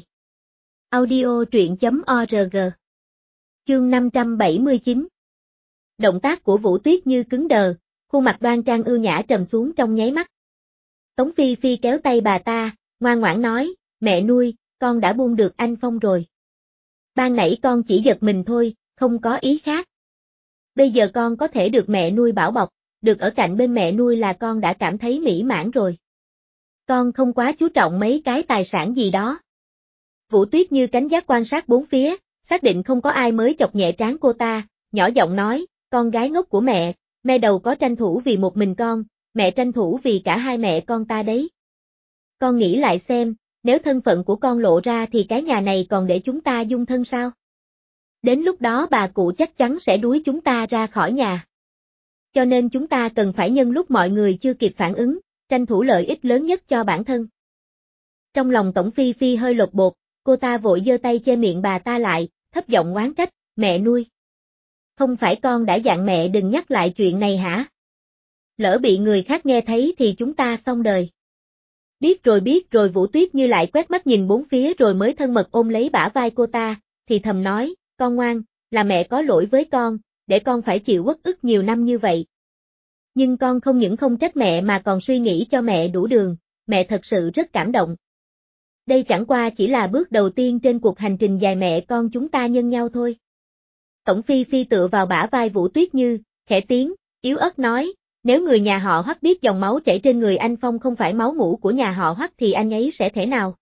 Audio truyện.org. Chương 579. Động tác của Vũ Tuyết Như cứng đờ, khuôn mặt đoan trang ưu nhã trầm xuống trong nháy mắt. Tống Phi Phi kéo tay bà ta, ngoan ngoãn nói, mẹ nuôi, con đã buông được anh Phong rồi. Ban nãy con chỉ giật mình thôi, không có ý khác. Bây giờ con có thể được mẹ nuôi bảo bọc, được ở cạnh bên mẹ nuôi là con đã cảm thấy mỹ mãn rồi. Con không quá chú trọng mấy cái tài sản gì đó. Vũ Tuyết Như cánh giác quan sát bốn phía, xác định không có ai mới chọc nhẹ trán cô ta, nhỏ giọng nói, con gái ngốc của mẹ đâu có tranh thủ vì một mình con, mẹ tranh thủ vì cả hai mẹ con ta đấy. Con nghĩ lại xem, nếu thân phận của con lộ ra thì cái nhà này còn để chúng ta dung thân sao? Đến lúc đó bà cụ chắc chắn sẽ đuổi chúng ta ra khỏi nhà. Cho nên chúng ta cần phải nhân lúc mọi người chưa kịp phản ứng, tranh thủ lợi ích lớn nhất cho bản thân. Trong lòng Tổng Phi Phi hơi lột bột, cô ta vội giơ tay che miệng bà ta lại, thấp giọng oán trách, mẹ nuôi. Không phải con đã dặn mẹ đừng nhắc lại chuyện này hả? Lỡ bị người khác nghe thấy thì chúng ta xong đời. Biết rồi Vũ Tuyết Như lại quét mắt nhìn bốn phía rồi mới thân mật ôm lấy bả vai cô ta, thì thầm nói, con ngoan, là mẹ có lỗi với con, để con phải chịu uất ức nhiều năm như vậy. Nhưng con không những không trách mẹ mà còn suy nghĩ cho mẹ đủ đường, mẹ thật sự rất cảm động. Đây chẳng qua chỉ là bước đầu tiên trên cuộc hành trình dài mẹ con chúng ta nhân nhau thôi. Tổng Phi Phi tựa vào bả vai Vũ Tuyết Như, khẽ tiếng, yếu ớt nói, nếu người nhà họ Hoắc biết dòng máu chảy trên người anh Phong không phải máu mủ của nhà họ Hoắc thì anh ấy sẽ thế nào?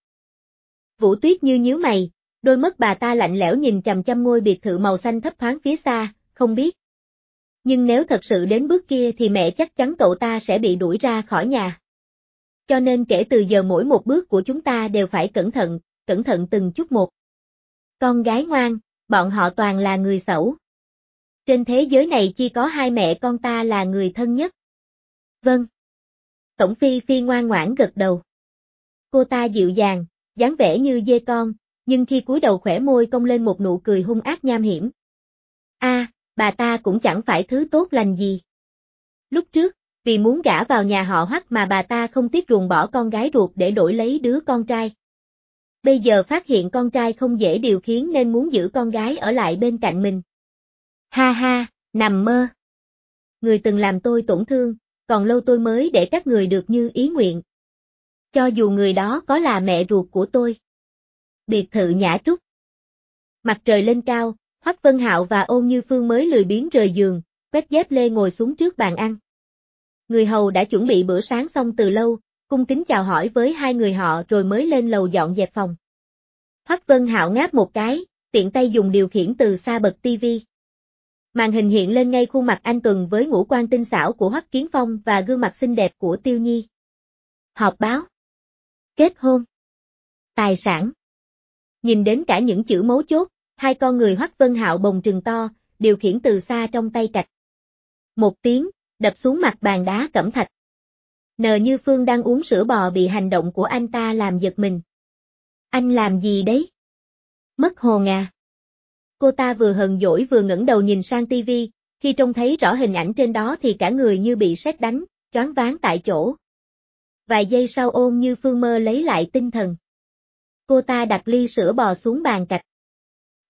Vũ Tuyết Như nhíu mày, đôi mắt bà ta lạnh lẽo nhìn chằm chằm ngôi biệt thự màu xanh thấp thoáng phía xa, không biết. Nhưng nếu thật sự đến bước kia thì mẹ chắc chắn cậu ta sẽ bị đuổi ra khỏi nhà. Cho nên kể từ giờ mỗi một bước của chúng ta đều phải cẩn thận từng chút một. Con gái ngoan, bọn họ toàn là người xấu. Trên thế giới này chỉ có hai mẹ con ta là người thân nhất. Vâng. Tổng Phi Phi ngoan ngoãn gật đầu. Cô ta dịu dàng, dáng vẻ như dê con, nhưng khi cúi đầu khỏe môi cong lên một nụ cười hung ác nham hiểm. Bà ta cũng chẳng phải thứ tốt lành gì. Lúc trước, vì muốn gả vào nhà họ Hoắc mà bà ta không tiếc ruồng bỏ con gái ruột để đổi lấy đứa con trai. Bây giờ phát hiện con trai không dễ điều khiển nên muốn giữ con gái ở lại bên cạnh mình. Ha ha, nằm mơ. Người từng làm tôi tổn thương, còn lâu tôi mới để các người được như ý nguyện. Cho dù người đó có là mẹ ruột của tôi. Biệt thự Nhã Trúc. Mặt trời lên cao, Hoắc Vân Hạo và Ôn Như Phương mới lười biếng rời giường, quét dép lê ngồi xuống trước bàn ăn. Người hầu đã chuẩn bị bữa sáng xong từ lâu, cung kính chào hỏi với hai người họ rồi mới lên lầu dọn dẹp phòng. Hoắc Vân Hạo ngáp một cái, tiện tay dùng điều khiển từ xa bật tivi. Màn hình hiện lên ngay khuôn mặt anh Tuần với ngũ quan tinh xảo của Hoắc Kiến Phong và gương mặt xinh đẹp của Tiêu Nhi. Họp báo. Kết hôn. Tài sản. Nhìn đến cả những chữ mấu chốt, hai con người Hoắc Vân Hạo bồng trừng to, điều khiển từ xa trong tay cạch. Một tiếng, đập xuống mặt bàn đá cẩm thạch. Nờ Như Phương đang uống sữa bò bị hành động của anh ta làm giật mình. Anh làm gì đấy? Mất hồn à? Cô ta vừa hờn dỗi vừa ngẩng đầu nhìn sang tivi, khi trông thấy rõ hình ảnh trên đó thì cả người như bị sét đánh, choáng váng tại chỗ. Vài giây sau Ôn Như Phương mơ lấy lại tinh thần. Cô ta đặt ly sữa bò xuống bàn cạch.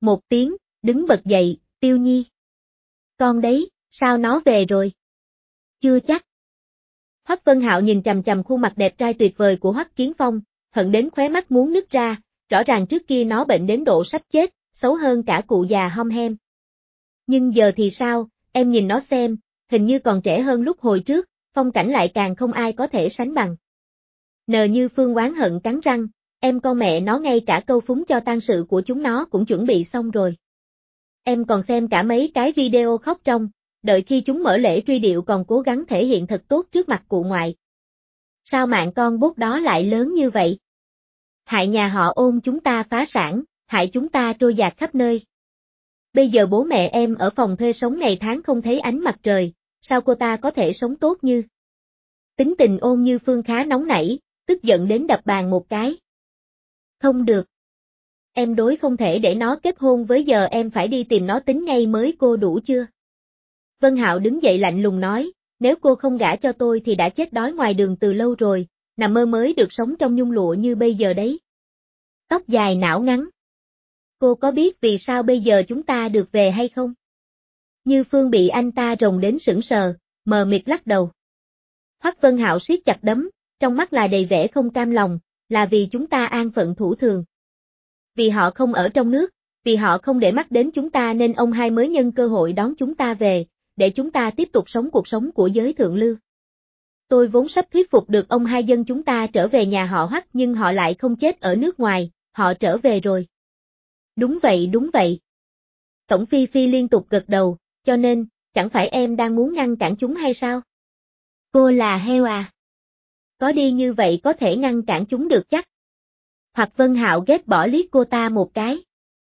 một tiếng, đứng bật dậy, Tiêu Nhi. Con đấy, sao nó về rồi? Chưa chắc. Hoắc Vân Hạo nhìn chằm chằm khuôn mặt đẹp trai tuyệt vời của Hoắc Kiến Phong, hận đến khóe mắt muốn nứt ra, rõ ràng trước kia nó bệnh đến độ sắp chết, xấu hơn cả cụ già hom hem. Nhưng giờ thì sao, em nhìn nó xem, hình như còn trẻ hơn lúc hồi trước, phong cảnh lại càng không ai có thể sánh bằng. Nờ Như Phương oán hận cắn răng, em con mẹ nó ngay cả câu phúng cho tang sự của chúng nó cũng chuẩn bị xong rồi. Em còn xem cả mấy cái video khóc trong, đợi khi chúng mở lễ truy điệu còn cố gắng thể hiện thật tốt trước mặt cụ ngoại. Sao mạng con bốt đó lại lớn như vậy? Hại nhà họ Ôn chúng ta phá sản, hại chúng ta trôi dạt khắp nơi. Bây giờ bố mẹ em ở phòng thuê sống ngày tháng không thấy ánh mặt trời, sao cô ta có thể sống tốt như? Tính tình Ôn Như Phương khá nóng nảy, tức giận đến đập bàn một cái. Không được. Em đối không thể để nó kết hôn với giờ em phải đi tìm nó tính ngay mới cô đủ chưa? Vân Hạo đứng dậy lạnh lùng nói, nếu cô không gả cho tôi thì đã chết đói ngoài đường từ lâu rồi, nằm mơ mới được sống trong nhung lụa như bây giờ đấy. Tóc dài não ngắn. Cô có biết vì sao bây giờ chúng ta được về hay không? Như Phương bị anh ta rồng đến sững sờ, mờ mịt lắc đầu. Hoắc Vân Hạo siết chặt đấm, trong mắt là đầy vẻ không cam lòng, là vì chúng ta an phận thủ thường. Vì họ không ở trong nước, vì họ không để mắt đến chúng ta nên ông hai mới nhân cơ hội đón chúng ta về, để chúng ta tiếp tục sống cuộc sống của giới thượng lưu. Tôi vốn sắp thuyết phục được ông hai dân chúng ta trở về nhà họ Hoắc nhưng họ lại không chết ở nước ngoài, họ trở về rồi. Đúng vậy đúng vậy. Tổng Phi Phi liên tục gật đầu, cho nên, chẳng phải em đang muốn ngăn cản chúng hay sao? Cô là heo à? Có đi như vậy có thể ngăn cản chúng được chắc. Hoặc Vân Hạo ghét bỏ liếc cô ta một cái.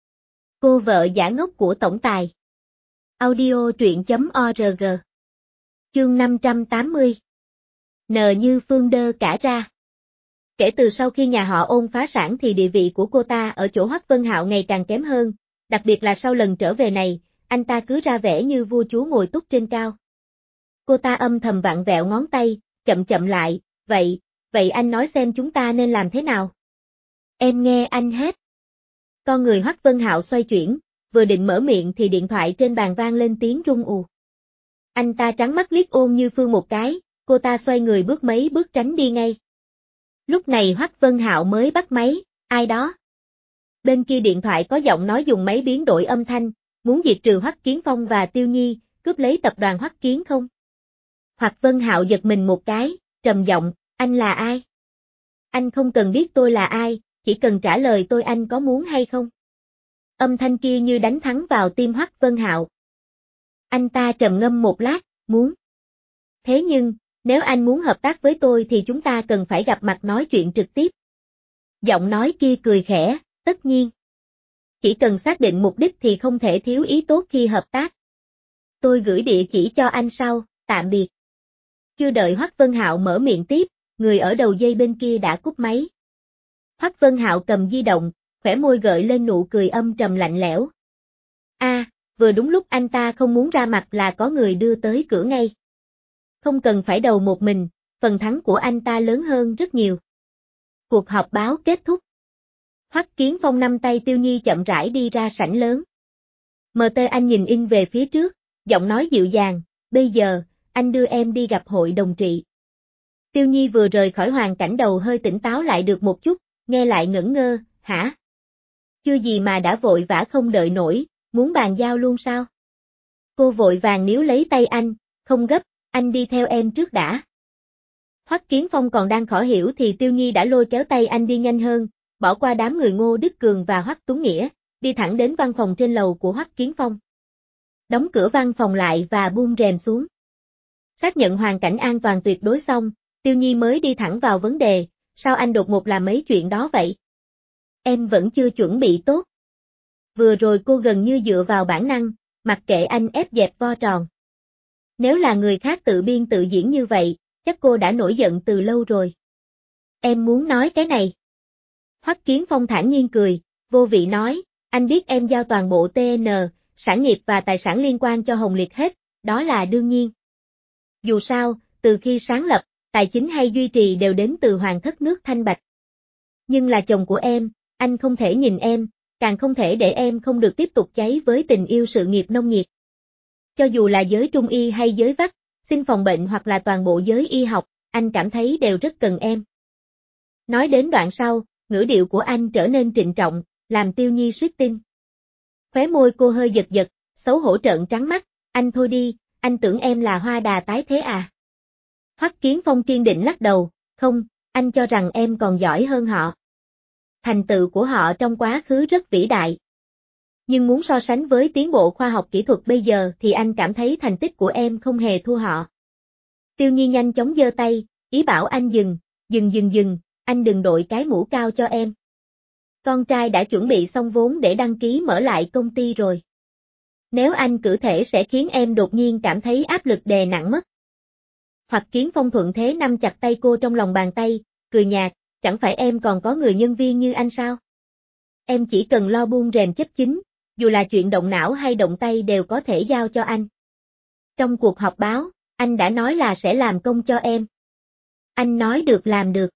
Cô vợ giả ngốc của tổng tài. Audio truyện.org. Chương 580. Nờ Như Phương đơ cả ra. Kể từ sau khi nhà họ Ôn phá sản thì địa vị của cô ta ở chỗ Hoắc Vân Hạo ngày càng kém hơn, đặc biệt là sau lần trở về này, anh ta cứ ra vẻ như vua chúa ngồi túc trên cao. Cô ta âm thầm vặn vẹo ngón tay, chậm chậm lại, vậy anh nói xem chúng ta nên làm thế nào? Em nghe anh hết. Con người Hoắc Vân Hạo xoay chuyển, vừa định mở miệng thì điện thoại trên bàn vang lên tiếng rung ù. Anh ta trắng mắt liếc Ôn Như Phương một cái, cô ta xoay người bước mấy bước tránh đi ngay. Lúc này Hoắc Vân Hạo mới bắt máy, ai đó? Bên kia điện thoại có giọng nói dùng máy biến đổi âm thanh, muốn diệt trừ Hoắc Kiến Phong và Tiêu Nhi, cướp lấy tập đoàn Hoắc Kiến không? Hoắc Vân Hạo giật mình một cái, trầm giọng, anh là ai? Anh không cần biết tôi là ai, chỉ cần trả lời tôi anh có muốn hay không? Âm thanh kia như đánh thắng vào tim Hoắc Vân Hạo. Anh ta trầm ngâm một lát, muốn. Thế nhưng, nếu anh muốn hợp tác với tôi thì chúng ta cần phải gặp mặt nói chuyện trực tiếp. Giọng nói kia cười khẽ, tất nhiên. Chỉ cần xác định mục đích thì không thể thiếu ý tốt khi hợp tác. Tôi gửi địa chỉ cho anh sau, tạm biệt. Chưa đợi Hoắc Vân Hạo mở miệng tiếp, người ở đầu dây bên kia đã cúp máy. Hoắc Vân Hạo cầm di động, khỏe môi gợi lên nụ cười âm trầm lạnh lẽo. Vừa đúng lúc anh ta không muốn ra mặt là có người đưa tới cửa ngay. Không cần phải đầu một mình, phần thắng của anh ta lớn hơn rất nhiều. Cuộc họp báo kết thúc. Hoắc Kiến Phong nắm tay Tiêu Nhi chậm rãi đi ra sảnh lớn. MT anh nhìn in về phía trước, giọng nói dịu dàng, bây giờ, anh đưa em đi gặp hội đồng trị. Tiêu Nhi vừa rời khỏi hoàn cảnh đầu hơi tỉnh táo lại được một chút, nghe lại ngẩn ngơ, hả? Chưa gì mà đã vội vã không đợi nổi, muốn bàn giao luôn sao? Cô vội vàng níu lấy tay anh, không gấp, anh đi theo em trước đã. Hoắc Kiến Phong còn đang khó hiểu thì Tiêu Nhi đã lôi kéo tay anh đi nhanh hơn, bỏ qua đám người Ngô Đức Cường và Hoắc Tuấn Nghĩa, đi thẳng đến văn phòng trên lầu của Hoắc Kiến Phong. Đóng cửa văn phòng lại và buông rèm xuống. Xác nhận hoàn cảnh an toàn tuyệt đối xong, Tiêu Nhi mới đi thẳng vào vấn đề, sao anh đột ngột làm mấy chuyện đó vậy? Em vẫn chưa chuẩn bị tốt. Vừa rồi cô gần như dựa vào bản năng, mặc kệ anh ép dẹp vo tròn. Nếu là người khác tự biên tự diễn như vậy, chắc cô đã nổi giận từ lâu rồi. Em muốn nói cái này. Hoắc Kiến Phong thản nhiên cười, vô vị nói, anh biết em giao toàn bộ TN, sản nghiệp và tài sản liên quan cho Hồng Liệt hết, đó là đương nhiên. Dù sao, từ khi sáng lập, tài chính hay duy trì đều đến từ hoàng thất nước Thanh Bạch. Nhưng là chồng của em, anh không thể nhìn em, càng không thể để em không được tiếp tục cháy với tình yêu sự nghiệp nông nghiệp. Cho dù là giới trung y hay giới vắt, xin phòng bệnh hoặc là toàn bộ giới y học, anh cảm thấy đều rất cần em. Nói đến đoạn sau, ngữ điệu của anh trở nên trịnh trọng, làm Tiêu Nhi suýt tin. Khóe môi cô hơi giật giật, xấu hổ trợn trắng mắt, anh thôi đi, anh tưởng em là hoa đà tái thế à. Hoắc Kiến Phong kiên định lắc đầu, không, anh cho rằng em còn giỏi hơn họ. Thành tựu của họ trong quá khứ rất vĩ đại. Nhưng muốn so sánh với tiến bộ khoa học kỹ thuật bây giờ thì anh cảm thấy thành tích của em không hề thua họ. Tiêu Nhi nhanh chóng giơ tay, ý bảo anh dừng, anh đừng đội cái mũ cao cho em. Con trai đã chuẩn bị xong vốn để đăng ký mở lại công ty rồi. Nếu anh cử thể sẽ khiến em đột nhiên cảm thấy áp lực đè nặng mất. Hoắc Kiến Phong thuận thế nắm chặt tay cô trong lòng bàn tay, cười nhạt, chẳng phải em còn có người nhân viên như anh sao? Em chỉ cần lo buông rèm chấp chính, dù là chuyện động não hay động tay đều có thể giao cho anh. Trong cuộc họp báo, anh đã nói là sẽ làm công cho em. Anh nói được làm được.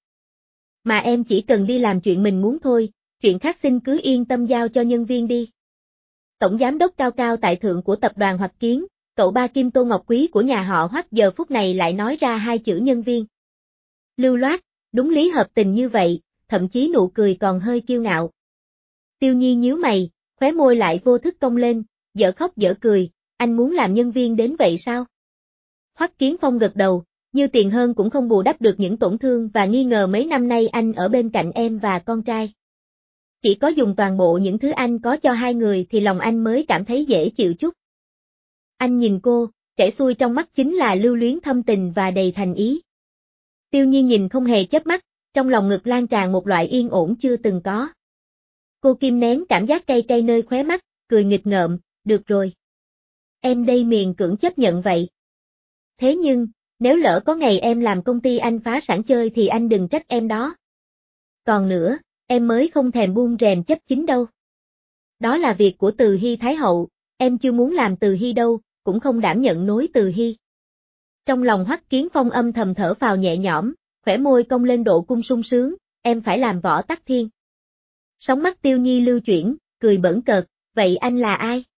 Mà em chỉ cần đi làm chuyện mình muốn thôi, chuyện khác xin cứ yên tâm giao cho nhân viên đi. Tổng giám đốc cao cao tại thượng của tập đoàn Hoắc Kiến, cậu ba Kim Tô Ngọc Quý của nhà họ Hoắc giờ phút này lại nói ra hai chữ nhân viên. Lưu loát, đúng lý hợp tình như vậy, thậm chí nụ cười còn hơi kiêu ngạo. Tiêu Nhi nhíu mày, khóe môi lại vô thức cong lên, dở khóc dở cười, anh muốn làm nhân viên đến vậy sao? Hoắc Kiến Phong gật đầu, như tiền hơn cũng không bù đắp được những tổn thương và nghi ngờ mấy năm nay anh ở bên cạnh em và con trai. Chỉ có dùng toàn bộ những thứ anh có cho hai người thì lòng anh mới cảm thấy dễ chịu chút. Anh nhìn cô, chảy xuôi trong mắt chính là lưu luyến thâm tình và đầy thành ý. Tiêu Nhi nhìn không hề chớp mắt, trong lòng ngực lan tràn một loại yên ổn chưa từng có. Cô kim nén cảm giác cay cay nơi khóe mắt, cười nghịch ngợm, được rồi. Em đây miền cưỡng chấp nhận vậy. Thế nhưng, nếu lỡ có ngày em làm công ty anh phá sản chơi thì anh đừng trách em đó. Còn nữa, em mới không thèm buông rèm chấp chính đâu. Đó là việc của Từ Hy Thái Hậu, em chưa muốn làm Từ Hy đâu, cũng không đảm nhận nối Từ Hy. Trong lòng Hoắc Kiến Phong âm thầm thở phào nhẹ nhõm, khỏe môi cong lên độ cung sung sướng, em phải làm Võ Tắc Thiên. Sóng mắt Tiêu Nhi lưu chuyển, cười bỡn cợt, vậy anh là ai?